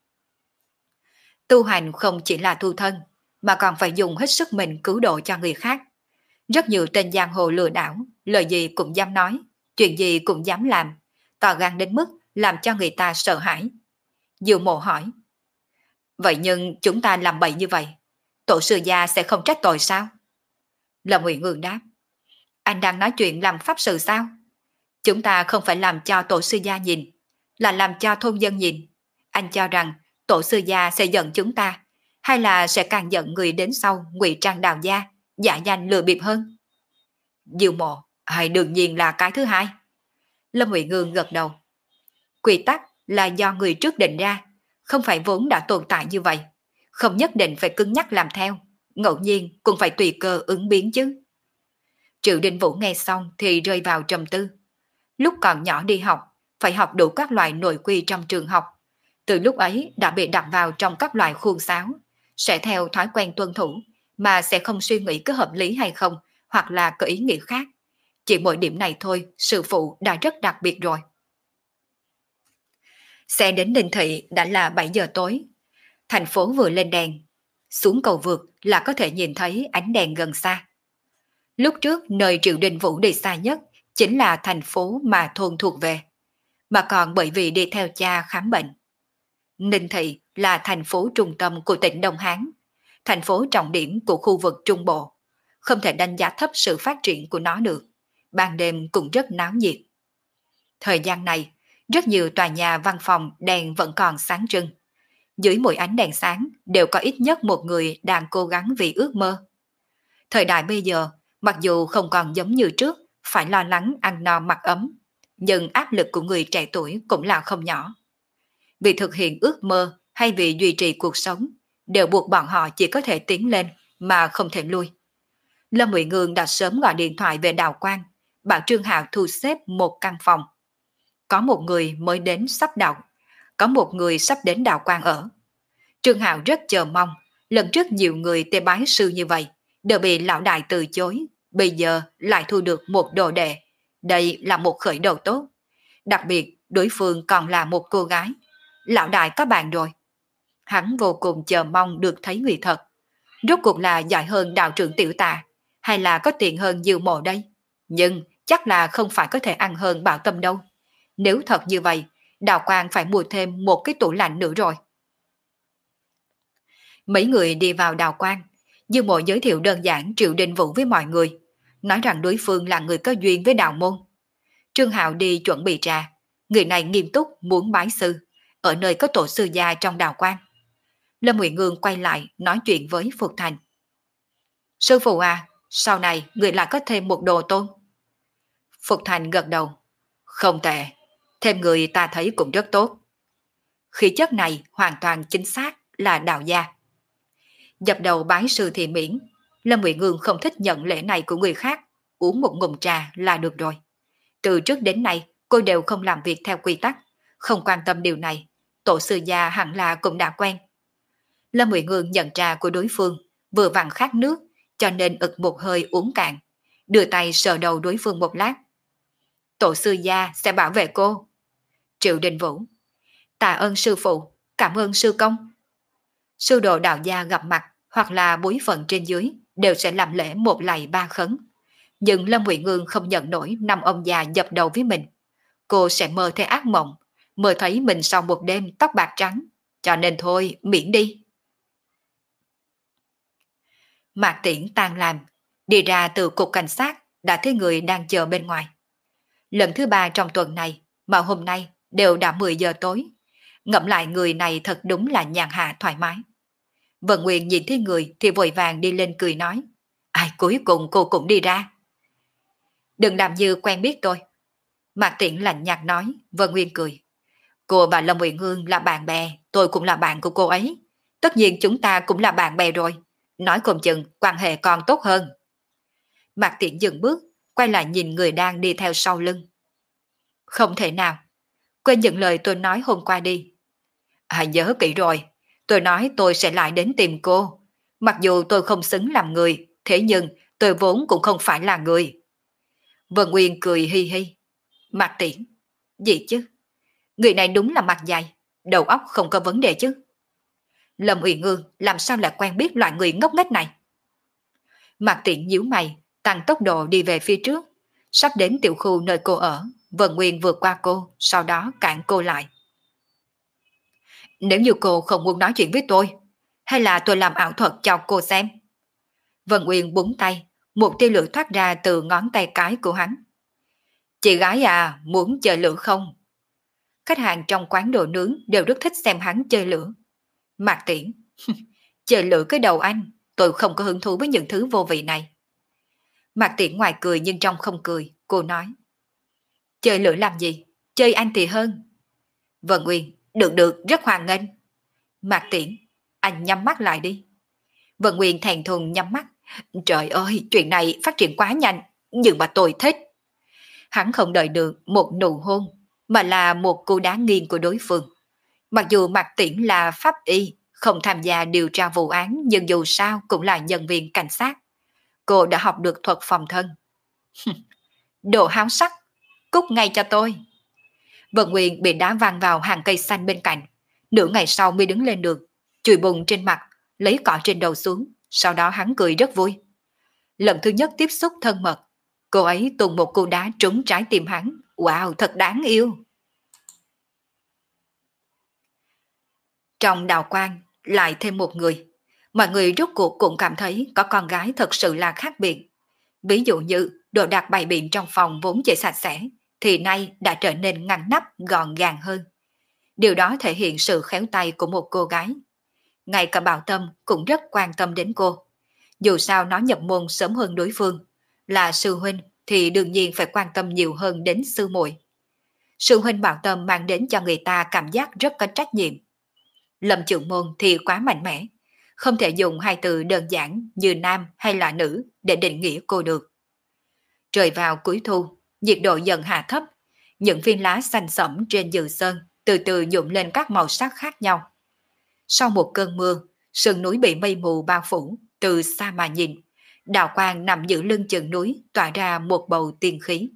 Tu hành không chỉ là tu thân, mà còn phải dùng hết sức mình cứu độ cho người khác. Rất nhiều tên giang hồ lừa đảo, lời gì cũng dám nói, chuyện gì cũng dám làm, to gan đến mức làm cho người ta sợ hãi. Diệu Mộ hỏi, vậy nhưng chúng ta làm bậy như vậy, tổ sư gia sẽ không trách tội sao? Lâm Uyển Ương đáp, anh đang nói chuyện làm pháp sự sao? Chúng ta không phải làm cho tổ sư gia nhìn, là làm cho thôn dân nhìn. Anh cho rằng tổ sư gia sẽ giận chúng ta, hay là sẽ càng giận người đến sau ngụy trang đào gia, giả danh lừa bịp hơn? Diệu Mộ, hay đương nhiên là cái thứ hai. Lâm Uyển Ương gật đầu. Quy tắc là do người trước định ra, không phải vốn đã tồn tại như vậy. Không nhất định phải cứng nhắc làm theo, ngẫu nhiên cũng phải tùy cơ ứng biến chứ. Triệu Đình Vũ nghe xong thì rơi vào trầm tư. Lúc còn nhỏ đi học, phải học đủ các loại nội quy trong trường học. Từ lúc ấy đã bị đặt vào trong các loại khuôn sáo, sẽ theo thói quen tuân thủ, mà sẽ không suy nghĩ có hợp lý hay không, hoặc là có ý nghĩa khác. Chỉ mỗi điểm này thôi, sư phụ đã rất đặc biệt rồi. Xe đến Ninh Thị đã là 7 giờ tối. Thành phố vừa lên đèn. Xuống cầu vượt là có thể nhìn thấy ánh đèn gần xa. Lúc trước nơi Triệu Đình Vũ đi xa nhất chính là thành phố mà thôn thuộc về, mà còn bởi vì đi theo cha khám bệnh. Ninh Thị là thành phố trung tâm của tỉnh Đông Hán, thành phố trọng điểm của khu vực Trung Bộ. Không thể đánh giá thấp sự phát triển của nó được. Ban đêm cũng rất náo nhiệt. Thời gian này, rất nhiều tòa nhà văn phòng đèn vẫn còn sáng trưng. Dưới mỗi ánh đèn sáng đều có ít nhất một người đang cố gắng vì ước mơ. Thời đại bây giờ, mặc dù không còn giống như trước, phải lo lắng ăn no mặc ấm, nhưng áp lực của người trẻ tuổi cũng là không nhỏ. Vì thực hiện ước mơ hay vì duy trì cuộc sống, đều buộc bọn họ chỉ có thể tiến lên mà không thể lui. Lâm Uyển Ương đã sớm gọi điện thoại về Đào Quang, bảo Trương Hạo thu xếp một căn phòng. Có một người mới đến sắp đào, có một người sắp đến Đào Quang ở. Trương Hạo rất chờ mong, lần trước nhiều người tế bái sư như vậy, đều bị lão đại từ chối, bây giờ lại thu được một đồ đệ. Đây là một khởi đầu tốt. Đặc biệt, đối phương còn là một cô gái. Lão đại có bạn rồi. Hắn vô cùng chờ mong được thấy người thật. Rốt cuộc là giỏi hơn đạo trưởng Tiểu Tà, hay là có tiền hơn Diêu Mộ đây? Nhưng chắc là không phải có thể ăn hơn Bảo Tâm đâu. Nếu thật như vậy, Đào Quang phải mua thêm một cái tủ lạnh nữa rồi. Mấy người đi vào Đào Quang, Diêu Mộ giới thiệu đơn giản Triệu Đình Vũ với mọi người, nói rằng đối phương là người có duyên với đạo môn. Trương Hạo đi chuẩn bị trà, người này nghiêm túc muốn bái sư, ở nơi có tổ sư gia trong Đào Quang. Lâm Uyển Ương quay lại nói chuyện với Phục Thành. Sư phụ à, sau này người lại có thêm một đồ tôn. Phục Thành gật đầu. Không tệ, thêm người ta thấy cũng rất tốt. Khí chất này hoàn toàn chính xác là đạo gia. Dập đầu bái sư thì miễn, Lâm Uyển Ương không thích nhận lễ này của người khác, uống một ngụm trà là được rồi. Từ trước đến nay, cô đều không làm việc theo quy tắc, không quan tâm điều này, tổ sư gia hẳn là cũng đã quen. Lâm Uyển Ương nhận trà của đối phương, vừa vặn khát nước, cho nên ực một hơi uống cạn, đưa tay sờ đầu đối phương một lát. Tổ sư gia sẽ bảo vệ cô. Triệu Đình Vũ. Tạ ơn sư phụ, cảm ơn sư công. Sư đồ đạo gia gặp mặt hoặc là bối phận trên dưới đều sẽ làm lễ một lạy ba khấn. Nhưng Lâm Uyển Ương không nhận nổi năm ông già dập đầu với mình. Cô sẽ mơ thấy ác mộng, mơ thấy mình sau một đêm tóc bạc trắng. Cho nên thôi, miễn đi. Mạc Tiễn tan làm, đi ra từ cục cảnh sát, đã thấy người đang chờ bên ngoài. Lần thứ 3 trong tuần này, mà hôm nay đều đã 10 giờ tối. Ngẫm lại người này thật đúng là nhàn hạ thoải mái. Vân Nguyên nhìn thấy người thì vội vàng đi lên cười nói. Ai cuối cùng cô cũng đi ra. Đừng làm như quen biết tôi. Mạc Tiễn lạnh nhạt nói, Vân Nguyên cười. Cô và Lâm Uyển Hương là bạn bè, tôi cũng là bạn của cô ấy. Tất nhiên chúng ta cũng là bạn bè rồi. Nói không chừng quan hệ còn tốt hơn. Mạc Tiễn dừng bước, quay lại nhìn người đang đi theo sau lưng. Không thể nào. Quên những lời tôi nói hôm qua đi. Hãy nhớ kỹ rồi. Tôi nói tôi sẽ lại đến tìm cô. Mặc dù tôi không xứng làm người, thế nhưng tôi vốn cũng không phải là người. Vân Nguyên cười hi hi. Mạc Tiễn. Gì chứ? Người này đúng là mặt dày. Đầu óc không có vấn đề chứ. Lâm Uyển Ương làm sao lại quen biết loại người ngốc nghếch này? Mạc Tiễn nhíu mày, tăng tốc độ đi về phía trước. Sắp đến tiểu khu nơi cô ở, Vân Nguyên vượt qua cô, sau đó cản cô lại. Nếu như cô không muốn nói chuyện với tôi, hay là tôi làm ảo thuật cho cô xem? Vân Nguyên búng tay, một tia lửa thoát ra từ ngón tay cái của hắn. Chị gái à, muốn chơi lửa không? Khách hàng trong quán đồ nướng đều rất thích xem hắn chơi lửa. Mạc Tiễn, chơi lửa cái đầu anh, tôi không có hứng thú với những thứ vô vị này. Mạc Tiễn ngoài cười nhưng trong không cười, cô nói. Chơi lửa làm gì? Chơi anh thì hơn. Vân Nguyên, được được, rất hoan nghênh. Mạc Tiễn, anh nhắm mắt lại đi. Vân Nguyên thèn thuồng nhắm mắt. Trời ơi, chuyện này phát triển quá nhanh, nhưng mà tôi thích. Hắn không đợi được một nụ hôn, mà là một cú đá nghiêng của đối phương. Mặc dù Mạc Tiễn là pháp y, không tham gia điều tra vụ án, nhưng dù sao cũng là nhân viên cảnh sát. Cô đã học được thuật phòng thân. Đồ háo sắc, cút ngay cho tôi. Vân Nguyên bị đá văng vào hàng cây xanh bên cạnh. Nửa ngày sau mới đứng lên được, chùi bùn trên mặt, lấy cọ trên đầu xuống, sau đó hắn cười rất vui. Lần thứ nhất tiếp xúc thân mật, cô ấy tung một cú đá trúng trái tim hắn. Wow, thật đáng yêu. Trong đào quang, lại thêm một người. Mọi người rốt cuộc cũng cảm thấy có con gái thật sự là khác biệt. Ví dụ như đồ đạc bày biện trong phòng vốn chỉ sạch sẽ, thì nay đã trở nên ngăn nắp gọn gàng hơn. Điều đó thể hiện sự khéo tay của một cô gái. Ngay cả Bảo Tâm cũng rất quan tâm đến cô. Dù sao nó nhập môn sớm hơn đối phương, là sư huynh thì đương nhiên phải quan tâm nhiều hơn đến sư muội. Sư huynh Bảo Tâm mang đến cho người ta cảm giác rất có trách nhiệm. Lâm Trưởng Môn thì quá mạnh mẽ, không thể dùng hai từ đơn giản như nam hay là nữ để định nghĩa cô được. Trời vào cuối thu, nhiệt độ dần hạ thấp, những viên lá xanh sẫm trên dừa sơn từ từ nhuộm lên các màu sắc khác nhau. Sau một cơn mưa, sườn núi bị mây mù bao phủ, từ xa mà nhìn, đào quang nằm giữa lưng chừng núi tỏa ra một bầu tiên khí.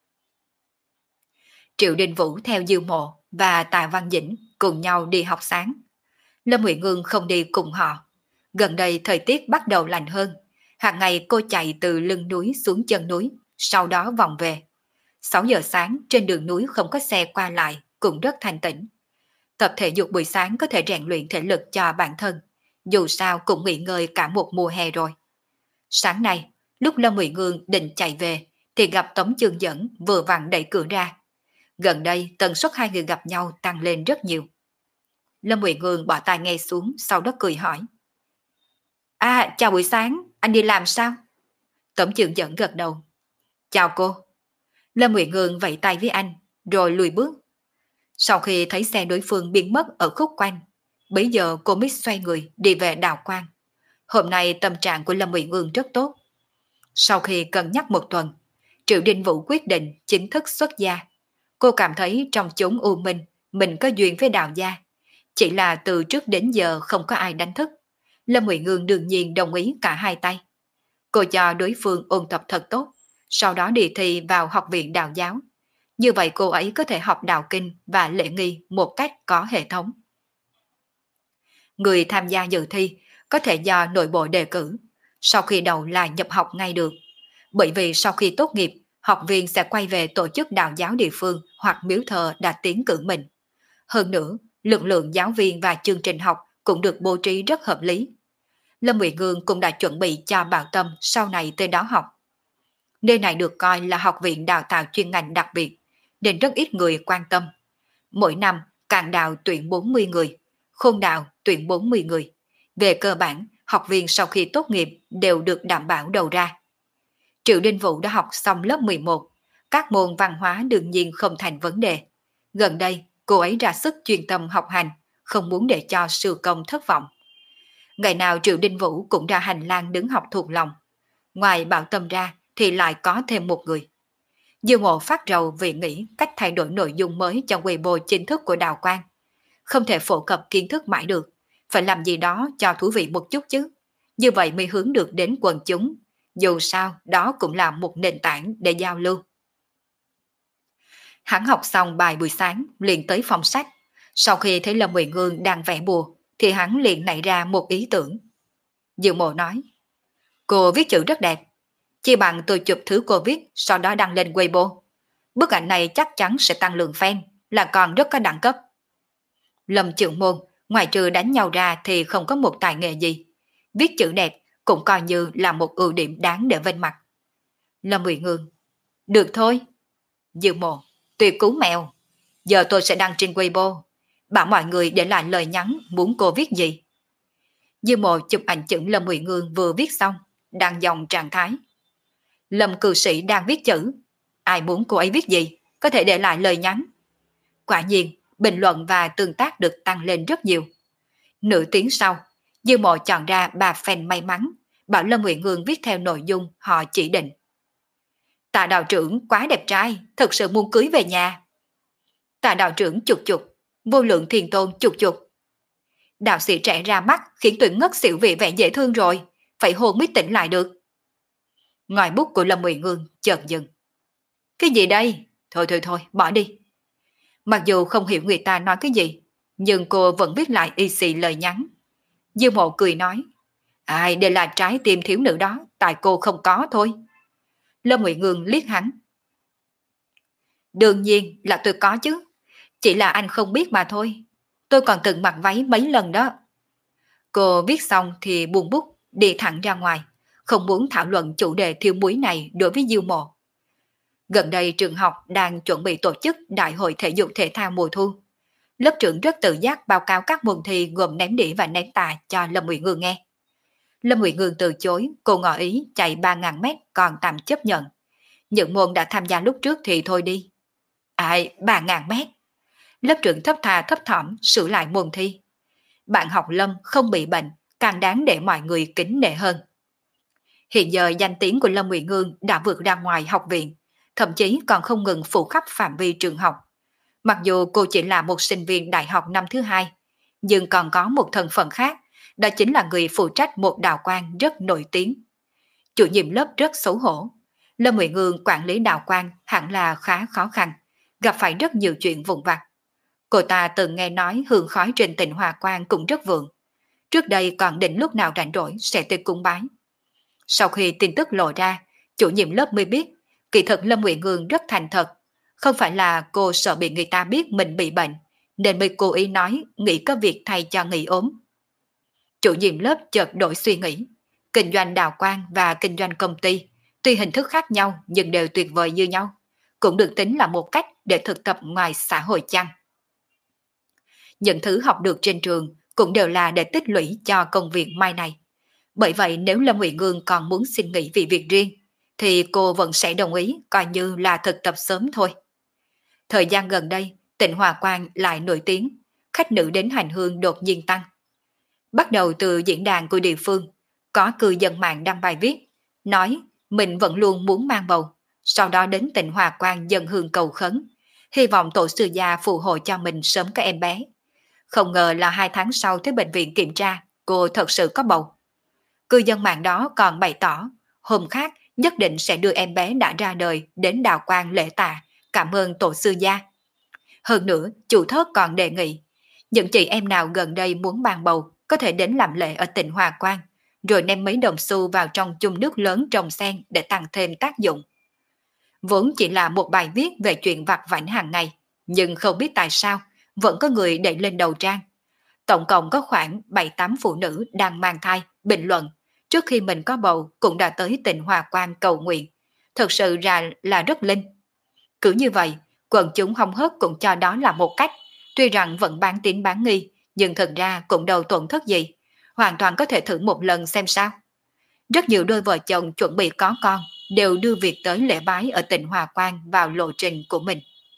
Triệu Đình Vũ theo Dư Mộ và Tạ Văn Dĩnh cùng nhau đi học sáng. Lâm Huệ Ngương không đi cùng họ. Gần đây thời tiết bắt đầu lạnh hơn. Hàng ngày cô chạy từ lưng núi xuống chân núi, sau đó vòng về. 6 giờ sáng trên đường núi không có xe qua lại, cũng rất thanh tĩnh. Tập thể dục buổi sáng có thể rèn luyện thể lực cho bản thân. Dù sao cũng nghỉ ngơi cả một mùa hè rồi. Sáng nay, lúc Lâm Huệ Ngương định chạy về, thì gặp Tống Chương Dẫn vừa vặn đẩy cửa ra. Gần đây tần suất hai người gặp nhau tăng lên rất nhiều. Lâm Huệ Ngương bỏ tai nghe xuống, sau đó cười hỏi. À, chào buổi sáng, anh đi làm sao? Tống Chương Dẫn gật đầu. Chào cô. Lâm Huệ Ngương vẫy tay với anh, rồi lùi bước. Sau khi thấy xe đối phương biến mất ở khúc quanh, bấy giờ cô mới xoay người đi về đào quang. Hôm nay tâm trạng của Lâm Huệ Ngương rất tốt. Sau khi cân nhắc một tuần, Triệu Đình Vũ quyết định chính thức xuất gia. Cô cảm thấy trong chốn u minh, mình có duyên với Đào gia. Chỉ là từ trước đến giờ không có ai đánh thức. Lâm Huệ Ngương đương nhiên đồng ý cả hai tay. Cô cho đối phương ôn tập thật tốt, sau đó đi thi vào học viện đạo giáo. Như vậy cô ấy có thể học đạo kinh và lễ nghi một cách có hệ thống. Người tham gia dự thi có thể do nội bộ đề cử, sau khi đầu là nhập học ngay được. Bởi vì sau khi tốt nghiệp, học viên sẽ quay về tổ chức đạo giáo địa phương hoặc miếu thờ đã tiến cử mình. Hơn nữa, lực lượng giáo viên và chương trình học cũng được bố trí rất hợp lý. Lâm Uyển Ngương cũng đã chuẩn bị cho Bảo Tâm sau này tới đó học. Nơi này được coi là học viện đào tạo chuyên ngành đặc biệt, nên rất ít người quan tâm. Mỗi năm, Càn Đạo tuyển 40 người, Khôn Đạo tuyển 40 người. Về cơ bản, học viên sau khi tốt nghiệp đều được đảm bảo đầu ra. Triệu Đinh Vũ đã học xong lớp 11, các môn văn hóa đương nhiên không thành vấn đề. Gần đây, cô ấy ra sức chuyên tâm học hành, không muốn để cho sư công thất vọng. Ngày nào Triệu Đinh Vũ cũng ra hành lang đứng học thuộc lòng. Ngoài Bảo Tâm ra thì lại có thêm một người. Dư Mộ phát rầu vì nghĩ cách thay đổi nội dung mới trong Weibo chính thức của Đào Quang. Không thể phổ cập kiến thức mãi được, phải làm gì đó cho thú vị một chút chứ. Như vậy mới hướng được đến quần chúng. Dù sao, đó cũng là một nền tảng để giao lưu. Hắn học xong bài buổi sáng, liền tới phòng sách. Sau khi thấy Lâm Uyển Ương đang vẽ bùa, thì hắn liền nảy ra một ý tưởng. Dư Mộ nói, cô viết chữ rất đẹp. Chỉ bằng tôi chụp thứ cô viết, sau đó đăng lên Weibo. Bức ảnh này chắc chắn sẽ tăng lượng fan, là còn rất có đẳng cấp. Lâm Trưởng Môn, ngoài trừ đánh nhau ra thì không có một tài nghệ gì. Viết chữ đẹp cũng coi như là một ưu điểm đáng để vênh mặt. Lâm Uyển Ương, được thôi. Dư Mộ, tuyệt cú mèo. Giờ tôi sẽ đăng trên Weibo, bảo mọi người để lại lời nhắn muốn cô viết gì. Dư Mộ chụp ảnh chữ Lâm Uyển Ương vừa viết xong, đang dòng trạng thái. Lâm cư sĩ đang viết chữ. Ai muốn cô ấy viết gì, có thể để lại lời nhắn. Quả nhiên, bình luận và tương tác được tăng lên rất nhiều. Nửa tiếng sau, Dư Mộ chọn ra 3 fan may mắn, bảo Lâm Uyển Ương viết theo nội dung họ chỉ định. Tạ đạo trưởng quá đẹp trai, thực sự muốn cưới về nhà. Tạ đạo trưởng chụp chụp, vô lượng thiền tôn chụp chụp. Đạo sĩ trẻ ra mắt khiến tôi ngất xỉu vì vẻ dễ thương rồi, phải hôn mới tỉnh lại được. Ngòi bút của Lâm Uyển Ương chợt dừng. Cái gì đây? Thôi, bỏ đi. Mặc dù không hiểu người ta nói cái gì, nhưng cô vẫn viết lại y xì lời nhắn. Dư Mộ cười nói, ai đây là trái tim thiếu nữ đó, tại cô không có thôi. Lâm Uyển Ương liếc hắn. Đương nhiên là tôi có chứ, chỉ là anh không biết mà thôi. Tôi còn từng mặc váy mấy lần đó. Cô viết xong thì buông bút, đi thẳng ra ngoài, không muốn thảo luận chủ đề thiếu muối này đối với Dư Mộ. Gần đây trường học đang chuẩn bị tổ chức đại hội thể dục thể thao mùa thu. Lớp trưởng rất tự giác báo cáo các môn thi gồm ném đĩa và ném tà cho Lâm Uyển Ương nghe. Lâm Uyển Ương từ chối, cô ngỏ ý chạy 3.000 mét còn tạm chấp nhận. Những môn đã tham gia lúc trước thì thôi đi. Ai, 3.000 mét? Lớp trưởng thấp thà thấp thỏm sửa lại môn thi. Bạn học Lâm không bị bệnh, càng đáng để mọi người kính nể hơn. Hiện giờ danh tiếng của Lâm Uyển Ương đã vượt ra ngoài học viện, thậm chí còn không ngừng phủ khắp phạm vi trường học. Mặc dù cô chỉ là một sinh viên đại học năm thứ 2, nhưng còn có một thân phận khác, đó chính là người phụ trách một đạo quan rất nổi tiếng. Chủ nhiệm lớp rất xấu hổ. Lâm Uyển Ương quản lý đạo quan hẳn là khá khó khăn, gặp phải rất nhiều chuyện vụn vặt. Cô ta từng nghe nói hương khói trên Tịnh Hòa Quan cũng rất vượng. Trước đây còn định lúc nào rảnh rỗi sẽ tới cúng bái. Sau khi tin tức lộ ra, chủ nhiệm lớp mới biết, kỳ thực Lâm Uyển Ương rất thành thật. Không phải là cô sợ bị người ta biết mình bị bệnh, nên mới cố ý nói nghĩ có việc thay cho nghỉ ốm. Chủ nhiệm lớp chợt đổi suy nghĩ. Kinh doanh đạo quan và kinh doanh công ty, tuy hình thức khác nhau nhưng đều tuyệt vời như nhau, cũng được tính là một cách để thực tập ngoài xã hội chăng. Những thứ học được trên trường cũng đều là để tích lũy cho công việc mai này. Bởi vậy nếu Lâm Uyển Ương còn muốn xin nghỉ vì việc riêng, thì cô vẫn sẽ đồng ý coi như là thực tập sớm thôi. Thời gian gần đây, Tịnh Hòa Quan lại nổi tiếng, khách nữ đến hành hương đột nhiên tăng. Bắt đầu từ diễn đàn của địa phương, có cư dân mạng đăng bài viết, nói mình vẫn luôn muốn mang bầu, sau đó đến Tịnh Hòa Quan dân hương cầu khấn, hy vọng tổ sư gia phù hộ cho mình sớm có em bé. Không ngờ là 2 tháng sau tới bệnh viện kiểm tra, cô thật sự có bầu. Cư dân mạng đó còn bày tỏ, hôm khác nhất định sẽ đưa em bé đã ra đời đến đạo quan lễ tạ, cảm ơn tổ sư gia. Hơn nữa, chủ thớt còn đề nghị, những chị em nào gần đây muốn mang bầu có thể đến làm lễ ở Tịnh Hòa Quan, rồi ném mấy đồng xu vào trong chung nước lớn trồng sen để tăng thêm tác dụng. Vốn chỉ là một bài viết về chuyện vặt vãnh hàng ngày, nhưng không biết tại sao vẫn có người đẩy lên đầu trang. Tổng cộng có khoảng 7-8 phụ nữ đang mang thai, bình luận, trước khi mình có bầu cũng đã tới Tịnh Hòa Quan cầu nguyện. Thật sự ra là rất linh. Cứ như vậy, quần chúng hóng hớt cũng cho đó là một cách, tuy rằng vẫn bán tín bán nghi, nhưng thật ra cũng đâu tổn thất gì, hoàn toàn có thể thử một lần xem sao. Rất nhiều đôi vợ chồng chuẩn bị có con, đều đưa việc tới lễ bái ở tỉnh Hòa Quang vào lộ trình của mình.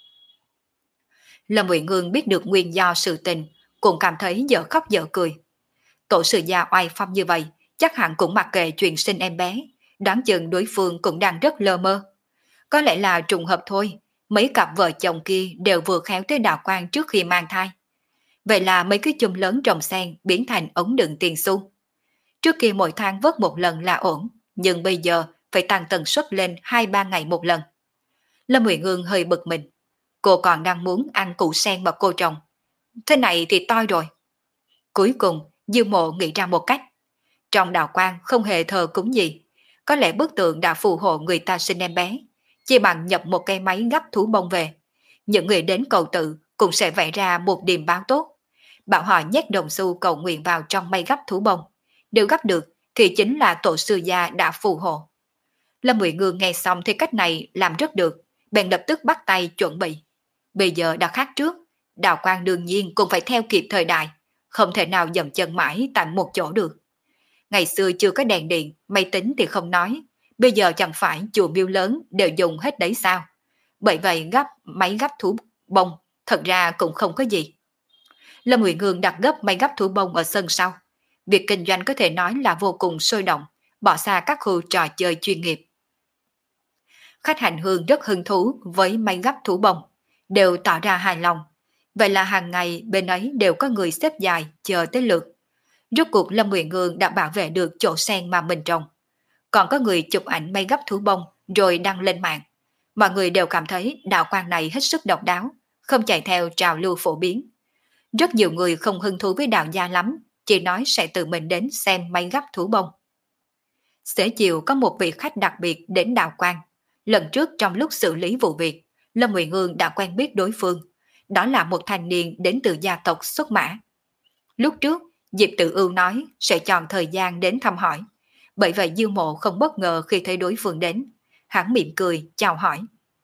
Lâm Uyển Ngương biết được nguyên do sự tình, cũng cảm thấy dở khóc dở cười. Tổ sư gia oai phong như vậy, chắc hẳn cũng mặc kệ chuyện sinh em bé, đoán chừng đối phương cũng đang rất lơ mơ. Có lẽ là trùng hợp thôi, mấy cặp vợ chồng kia đều vừa khéo tới đạo quan trước khi mang thai. Vậy là mấy cái chum lớn trồng sen biến thành ống đựng tiền xu. Trước kia mỗi tháng vớt một lần là ổn, nhưng bây giờ phải tăng tần suất lên 2-3 ngày một lần. Lâm Uyển Ngương hơi bực mình. Cô còn đang muốn ăn củ sen mà cô trồng. Thế này thì toi rồi. Cuối cùng, Dư Mộ nghĩ ra một cách. Trong đạo quan không hề thờ cúng gì. Có lẽ bức tượng đã phù hộ người ta sinh em bé. Chỉ bằng nhập một cây máy gấp thú bông về. Những người đến cầu tự cũng sẽ vẽ ra một điềm báo tốt. Bảo họ nhét đồng xu cầu nguyện vào trong máy gấp thú bông. Nếu gấp được thì chính là tổ sư gia đã phù hộ. Lâm Uyển Ngương nghe xong thì cách này làm rất được. Bèn lập tức bắt tay chuẩn bị. Bây giờ đã khác trước. Đạo quan đương nhiên cũng phải theo kịp thời đại. Không thể nào dậm chân mãi tại một chỗ được. Ngày xưa chưa có đèn điện, máy tính thì không nói. Bây giờ chẳng phải chùa miếu lớn đều dùng hết đấy sao. Bởi vậy máy gấp thú bông thật ra cũng không có gì. Lâm Uyển Ngương đặt gấp máy gấp thú bông ở sân sau. Việc kinh doanh có thể nói là vô cùng sôi động, bỏ xa các khu trò chơi chuyên nghiệp. Khách hành hương rất hứng thú với máy gấp thú bông, đều tỏ ra hài lòng. Vậy là hàng ngày bên ấy đều có người xếp dài chờ tới lượt. Rốt cuộc Lâm Uyển Ngương đã bảo vệ được chỗ sen mà mình trồng. Còn có người chụp ảnh máy gấp thú bông rồi đăng lên mạng. Mọi người đều cảm thấy đạo quan này hết sức độc đáo, không chạy theo trào lưu phổ biến. Rất nhiều người không hứng thú với đạo gia lắm, chỉ nói sẽ tự mình đến xem máy gấp thú bông. Xế chiều có một vị khách đặc biệt đến đạo quan. Lần trước trong lúc xử lý vụ việc, Lâm Uyển Ngương đã quen biết đối phương. Đó là một thanh niên đến từ gia tộc Xuất Mã. Lúc trước, Diệp Tự Ưu nói sẽ chọn thời gian đến thăm hỏi. Bởi vậy Dư Mộ không bất ngờ khi thấy đối phương đến. Hắn mỉm cười, chào hỏi.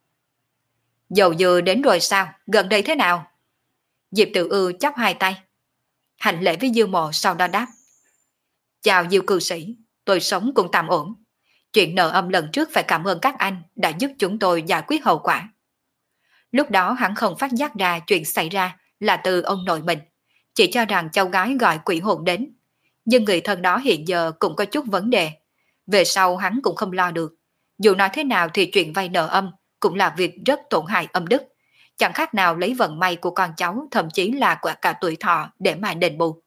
Dầu dừa đến rồi sao? Gần đây thế nào? Diệp Tự Ưu chắp hai tay. Hành lễ với Dư Mộ sau đó đáp. Chào Diêu cư sĩ, tôi sống cũng tạm ổn. Chuyện nợ âm lần trước phải cảm ơn các anh đã giúp chúng tôi giải quyết hậu quả. Lúc đó hắn không phát giác ra chuyện xảy ra là từ ông nội mình, chỉ cho rằng cháu gái gọi quỷ hồn đến. Nhưng người thân đó hiện giờ cũng có chút vấn đề. Về sau hắn cũng không lo được. Dù nói thế nào thì chuyện vay nợ âm cũng là việc rất tổn hại âm đức. Chẳng khác nào lấy vận may của con cháu, thậm chí là cả tuổi thọ để mà đền bù.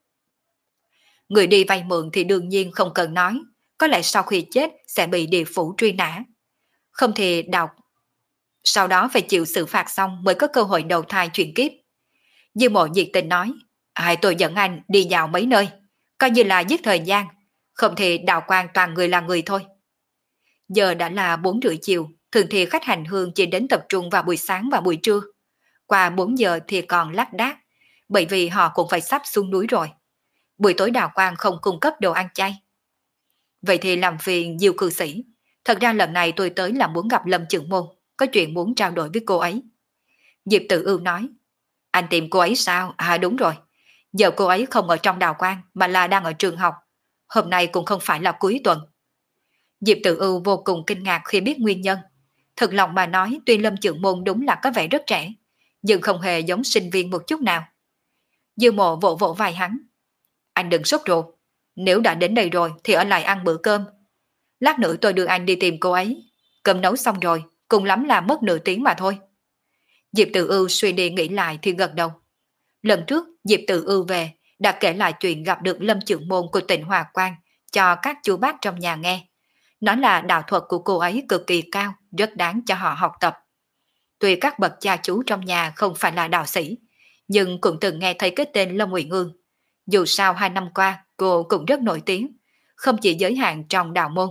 Người đi vay mượn thì đương nhiên không cần nói. Có lẽ sau khi chết sẽ bị địa phủ truy nã. Không thì sau đó phải chịu xử phạt xong mới có cơ hội đầu thai chuyển kiếp. Dư Mộ nhiệt tình nói, tôi dẫn anh đi dạo mấy nơi, coi như là giết thời gian, không thì đạo quan toàn người là người thôi. Giờ đã là 4:30 chiều, thường thì khách hành hương chỉ đến tập trung vào buổi sáng và buổi trưa. Qua 4 giờ thì còn lác đác, bởi vì họ cũng phải sắp xuống núi rồi. Buổi tối đạo quan không cung cấp đồ ăn chay. Vậy thì làm phiền Diêu cư sĩ, thật ra lần này tôi tới là muốn gặp Lâm Chưởng Môn, có chuyện muốn trao đổi với cô ấy. Diệp Tự Ưu nói, anh tìm cô ấy sao? Đúng rồi, giờ cô ấy không ở trong đạo quan mà là đang ở trường học. Hôm nay cũng không phải là cuối tuần. Diệp Tự Ưu vô cùng kinh ngạc khi biết nguyên nhân. Thật lòng mà nói, tuy Lâm Chưởng Môn đúng là có vẻ rất trẻ, nhưng không hề giống sinh viên một chút nào. Dư Mộ vỗ vỗ vai hắn. Anh đừng sốt ruột, nếu đã đến đây rồi thì ở lại ăn bữa cơm. Lát nữa tôi đưa anh đi tìm cô ấy. Cơm nấu xong rồi, cùng lắm là mất nửa tiếng mà thôi. Diệp Tự Ưu suy đi nghĩ lại thì gật đầu. Lần trước Diệp Tự Ưu về đã kể lại chuyện gặp được Lâm Chưởng Môn của tỉnh Hòa Quang cho các chú bác trong nhà nghe. Nói là đạo thuật của cô ấy cực kỳ cao, rất đáng cho họ học tập. Tuy các bậc cha chú trong nhà không phải là đạo sĩ, nhưng cũng từng nghe thấy cái tên Lâm Uyển Ngương. Dù sao 2 năm qua cô cũng rất nổi tiếng, không chỉ giới hạn trong đạo môn.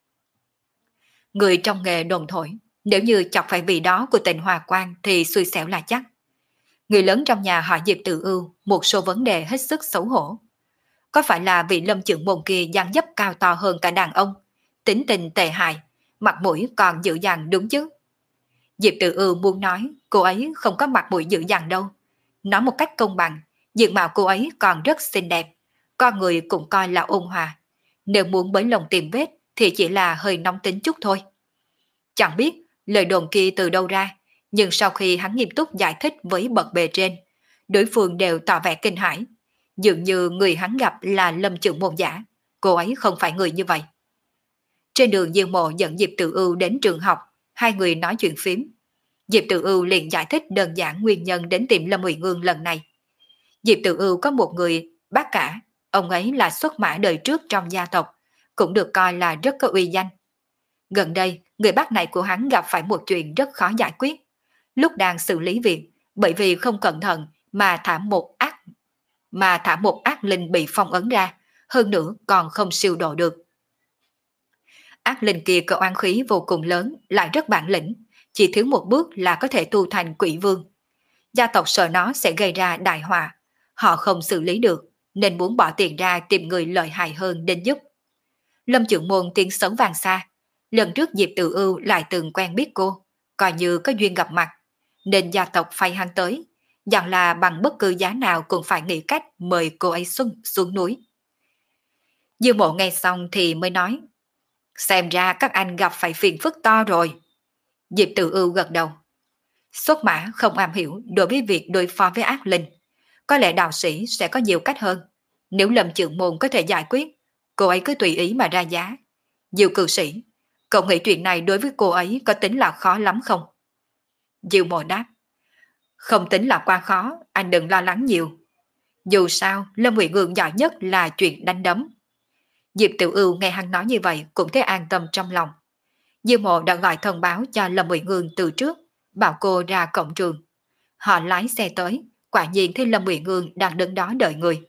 Người trong nghề đồn thổi, nếu như chọc phải vị đó của tỉnh Hòa Quang thì xui xẻo là chắc. Người lớn trong nhà họ Diệp Tự Ưu một số vấn đề hết sức xấu hổ. Có phải là vị Lâm Chưởng Môn kia dáng dấp cao to hơn cả đàn ông, tính tình tệ hại, mặt mũi còn dữ dằn đúng chứ? Diệp Tự Ưu muốn nói cô ấy không có mặt mũi dữ dằn đâu. Nói một cách công bằng, diện mạo cô ấy còn rất xinh đẹp, con người cũng coi là ôn hòa. Nếu muốn bới lồng tìm vết thì chỉ là hơi nóng tính chút thôi. Chẳng biết lời đồn kia từ đâu ra, nhưng sau khi hắn nghiêm túc giải thích với bậc bề trên, đối phương đều tỏ vẻ kinh hãi. Dường như người hắn gặp là Lâm Trưởng Môn giả, cô ấy không phải người như vậy. Trên đường Diêu Mộ dẫn Diệp Tự Ưu đến trường học, hai người nói chuyện phím. Diệp Tự Ưu liền giải thích đơn giản nguyên nhân đến tìm Lâm Uy Ngương lần này. Diệp Tự Ưu có một người bác cả, ông ấy là xuất mã đời trước trong gia tộc, cũng được coi là rất có uy danh. Gần đây, người bác này của hắn gặp phải một chuyện rất khó giải quyết. Lúc đang xử lý việc, bởi vì không cẩn thận mà thả một ác linh bị phong ấn ra, hơn nữa còn không siêu độ được. Ác linh kia có oán khí vô cùng lớn, lại rất bản lĩnh, chỉ thiếu một bước là có thể tu thành quỷ vương. Gia tộc sợ nó sẽ gây ra đại họa, họ không xử lý được, nên muốn bỏ tiền ra tìm người lợi hại hơn đến giúp. Lâm Trưởng Môn tiếng sống vàng xa, lần trước Diệp Tự Ưu lại từng quen biết cô, coi như có duyên gặp mặt, nên gia tộc phái hắn tới, dặn là bằng bất cứ giá nào cũng phải nghĩ cách mời cô ấy xuống núi. Dương Mộ nghe xong thì mới nói, xem ra các anh gặp phải phiền phức to rồi. Diệp Tự Ưu gật đầu. Xuất mã không am hiểu đối với việc đối phó với ác linh, có lẽ đạo sĩ sẽ có nhiều cách hơn. Nếu Lâm Trưởng Môn có thể giải quyết, cô ấy cứ tùy ý mà ra giá. Diệu cư sĩ, cậu nghĩ chuyện này đối với cô ấy có tính là khó lắm không? Diệu Mộ đáp, không tính là quá khó, anh đừng lo lắng nhiều. Dù sao, Lâm Uy Ngương giỏi nhất là chuyện đánh đấm. Diệp Tiểu Ưu nghe hắn nói như vậy cũng thấy an tâm trong lòng. Diêu Mộ đã gọi thông báo cho Lâm Uy Ngương từ trước, bảo cô ra cổng trường. Họ lái xe tới, quả nhiên thấy Lâm Uy Ngương đang đứng đó đợi người.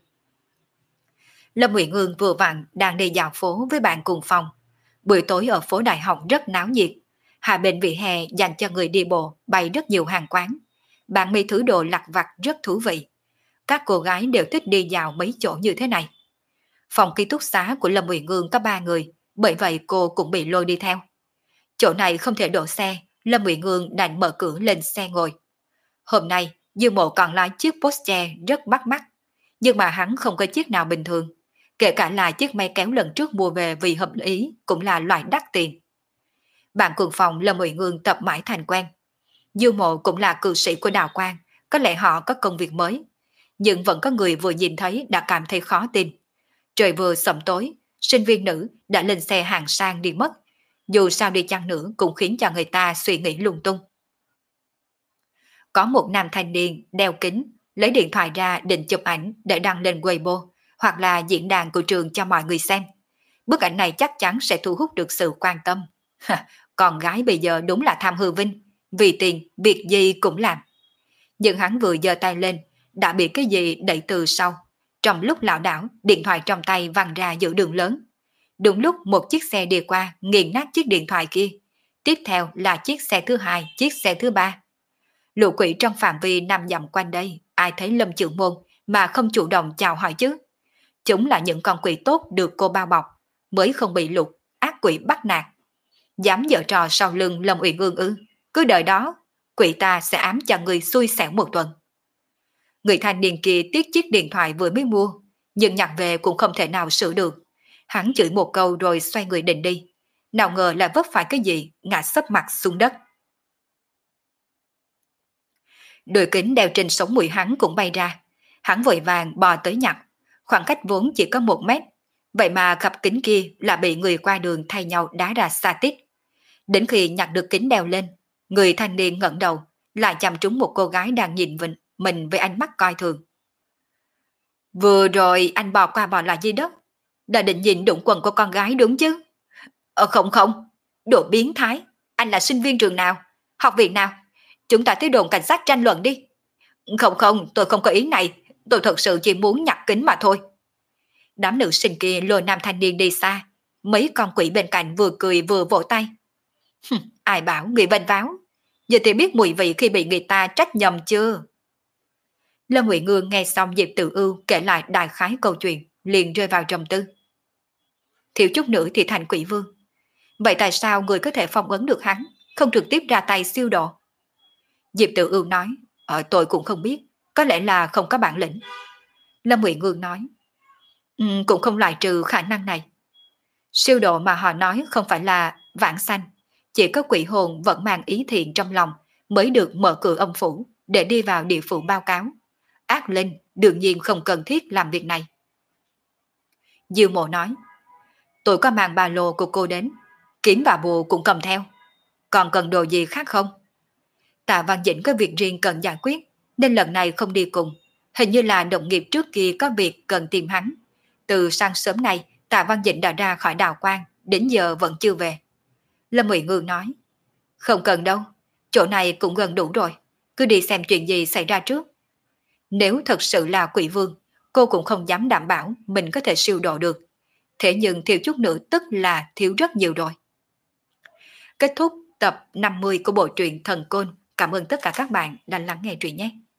Lâm Uy Ngương vừa vặn đang đi dạo phố với bạn cùng phòng. Buổi tối ở phố Đại học rất náo nhiệt. Hai bên vỉa hè dành cho người đi bộ bày rất nhiều hàng quán. Bán mấy thứ đồ lặt vặt rất thú vị. Các cô gái đều thích đi dạo mấy chỗ như thế này. Phòng ký túc xá của Lâm Uy Ngương có 3 người, bởi vậy cô cũng bị lôi đi theo. Chỗ này không thể đổ xe, Lâm Uy Ngương đành mở cửa lên xe ngồi. Hôm nay, Dương Mộ còn lái chiếc Porsche rất bắt mắt, nhưng mà hắn không có chiếc nào bình thường. Kể cả là chiếc máy kéo lần trước mua về vì hợp ý cũng là loại đắt tiền. Bạn cùng phòng Lâm Uy Ngương tập mãi thành quen. Dương Mộ cũng là cư sĩ của Đào Quang, có lẽ họ có công việc mới. Nhưng vẫn có người vừa nhìn thấy đã cảm thấy khó tin. Trời vừa sẩm tối, sinh viên nữ đã lên xe hàng sang đi mất. Dù sao đi chăng nữa cũng khiến cho người ta suy nghĩ lung tung. Có một nam thanh niên đeo kính, lấy điện thoại ra định chụp ảnh để đăng lên Weibo hoặc là diễn đàn của trường cho mọi người xem. Bức ảnh này chắc chắn sẽ thu hút được sự quan tâm. Con gái bây giờ đúng là tham hư vinh, vì tiền việc gì cũng làm. Nhưng hắn vừa giơ tay lên, đã bị cái gì đẩy từ sau. Trong lúc lảo đảo, điện thoại trong tay văng ra giữa đường lớn. Đúng lúc một chiếc xe đi qua nghiền nát chiếc điện thoại kia. Tiếp theo là chiếc xe thứ hai, chiếc xe thứ ba. Lũ quỷ trong phạm vi 5 dặm quanh đây, ai thấy Lâm Trưởng Môn mà không chủ động chào hỏi chứ? Chúng là những con quỷ tốt được cô bao bọc, mới không bị lục, ác quỷ bắt nạt. Dám giở trò sau lưng Lâm Uy Ngương ư? Cứ đợi đó, quỷ ta sẽ ám cho người xui xẻo một tuần. Người thanh niên kia tiếc chiếc điện thoại vừa mới mua, nhưng nhặt về cũng không thể nào sửa được. Hắn chửi một câu rồi xoay người định đi. Nào ngờ lại vấp phải cái gì, ngã sấp mặt xuống đất. Đôi kính đeo trên sống mũi hắn cũng bay ra. Hắn vội vàng bò tới nhặt. Khoảng cách vốn chỉ có 1 mét. Vậy mà cặp kính kia là bị người qua đường thay nhau đá ra xa tít. Đến khi nhặt được kính đeo lên, người thanh niên ngẩng đầu, lại chạm trúng một cô gái đang nhìn mình với ánh mắt coi thường. Vừa rồi anh bò qua bò lại dưới đất, đã định nhìn đụng quần của con gái đúng chứ? Không không, đồ biến thái, anh là sinh viên trường nào, học viện nào? Chúng ta tới đồn cảnh sát tranh luận đi. Không không, tôi không có ý này, tôi thật sự chỉ muốn nhặt kính mà thôi. Đám nữ sinh kia lôi nam thanh niên đi xa, mấy con quỷ bên cạnh vừa cười vừa vỗ tay. Ai bảo người vênh váo, giờ thì biết mùi vị khi bị người ta trách nhầm chưa? Lâm Uy Ngương nghe xong Diệp Tự Ưu kể lại đại khái câu chuyện, liền rơi vào trầm tư. Thiếu chút nữa thì thành quỷ vương. Vậy tại sao người có thể phong ấn được hắn, không trực tiếp ra tay siêu độ? Diệp Tự Ưu nói, tôi cũng không biết, có lẽ là không có bản lĩnh. Lâm Uy Ngương nói, cũng không loại trừ khả năng này. Siêu độ mà họ nói không phải là vãng sanh, chỉ có quỷ hồn vẫn mang ý thiện trong lòng mới được mở cửa âm phủ để đi vào địa phủ báo cáo. Ác linh đương nhiên không cần thiết làm việc này. Diêu Mộ nói, tôi có mang ba lô của cô đến, kiếm và bùa cũng cầm theo. Còn cần đồ gì khác không? Tạ Văn Dĩnh có việc riêng cần giải quyết, nên lần này không đi cùng. Hình như là đồng nghiệp trước kia có việc cần tìm hắn. Từ sáng sớm nay, Tạ Văn Dĩnh đã ra khỏi đào quang, đến giờ vẫn chưa về. Lâm Ủy Ngư nói, không cần đâu, chỗ này cũng gần đủ rồi, cứ đi xem chuyện gì xảy ra trước. Nếu thật sự là quỷ vương, cô cũng không dám đảm bảo mình có thể siêu độ được. Thế nhưng thiếu chút nữa tức là thiếu rất nhiều rồi. Kết thúc tập 50 của bộ truyện Thần Côn. Cảm ơn tất cả các bạn đã lắng nghe truyện nhé.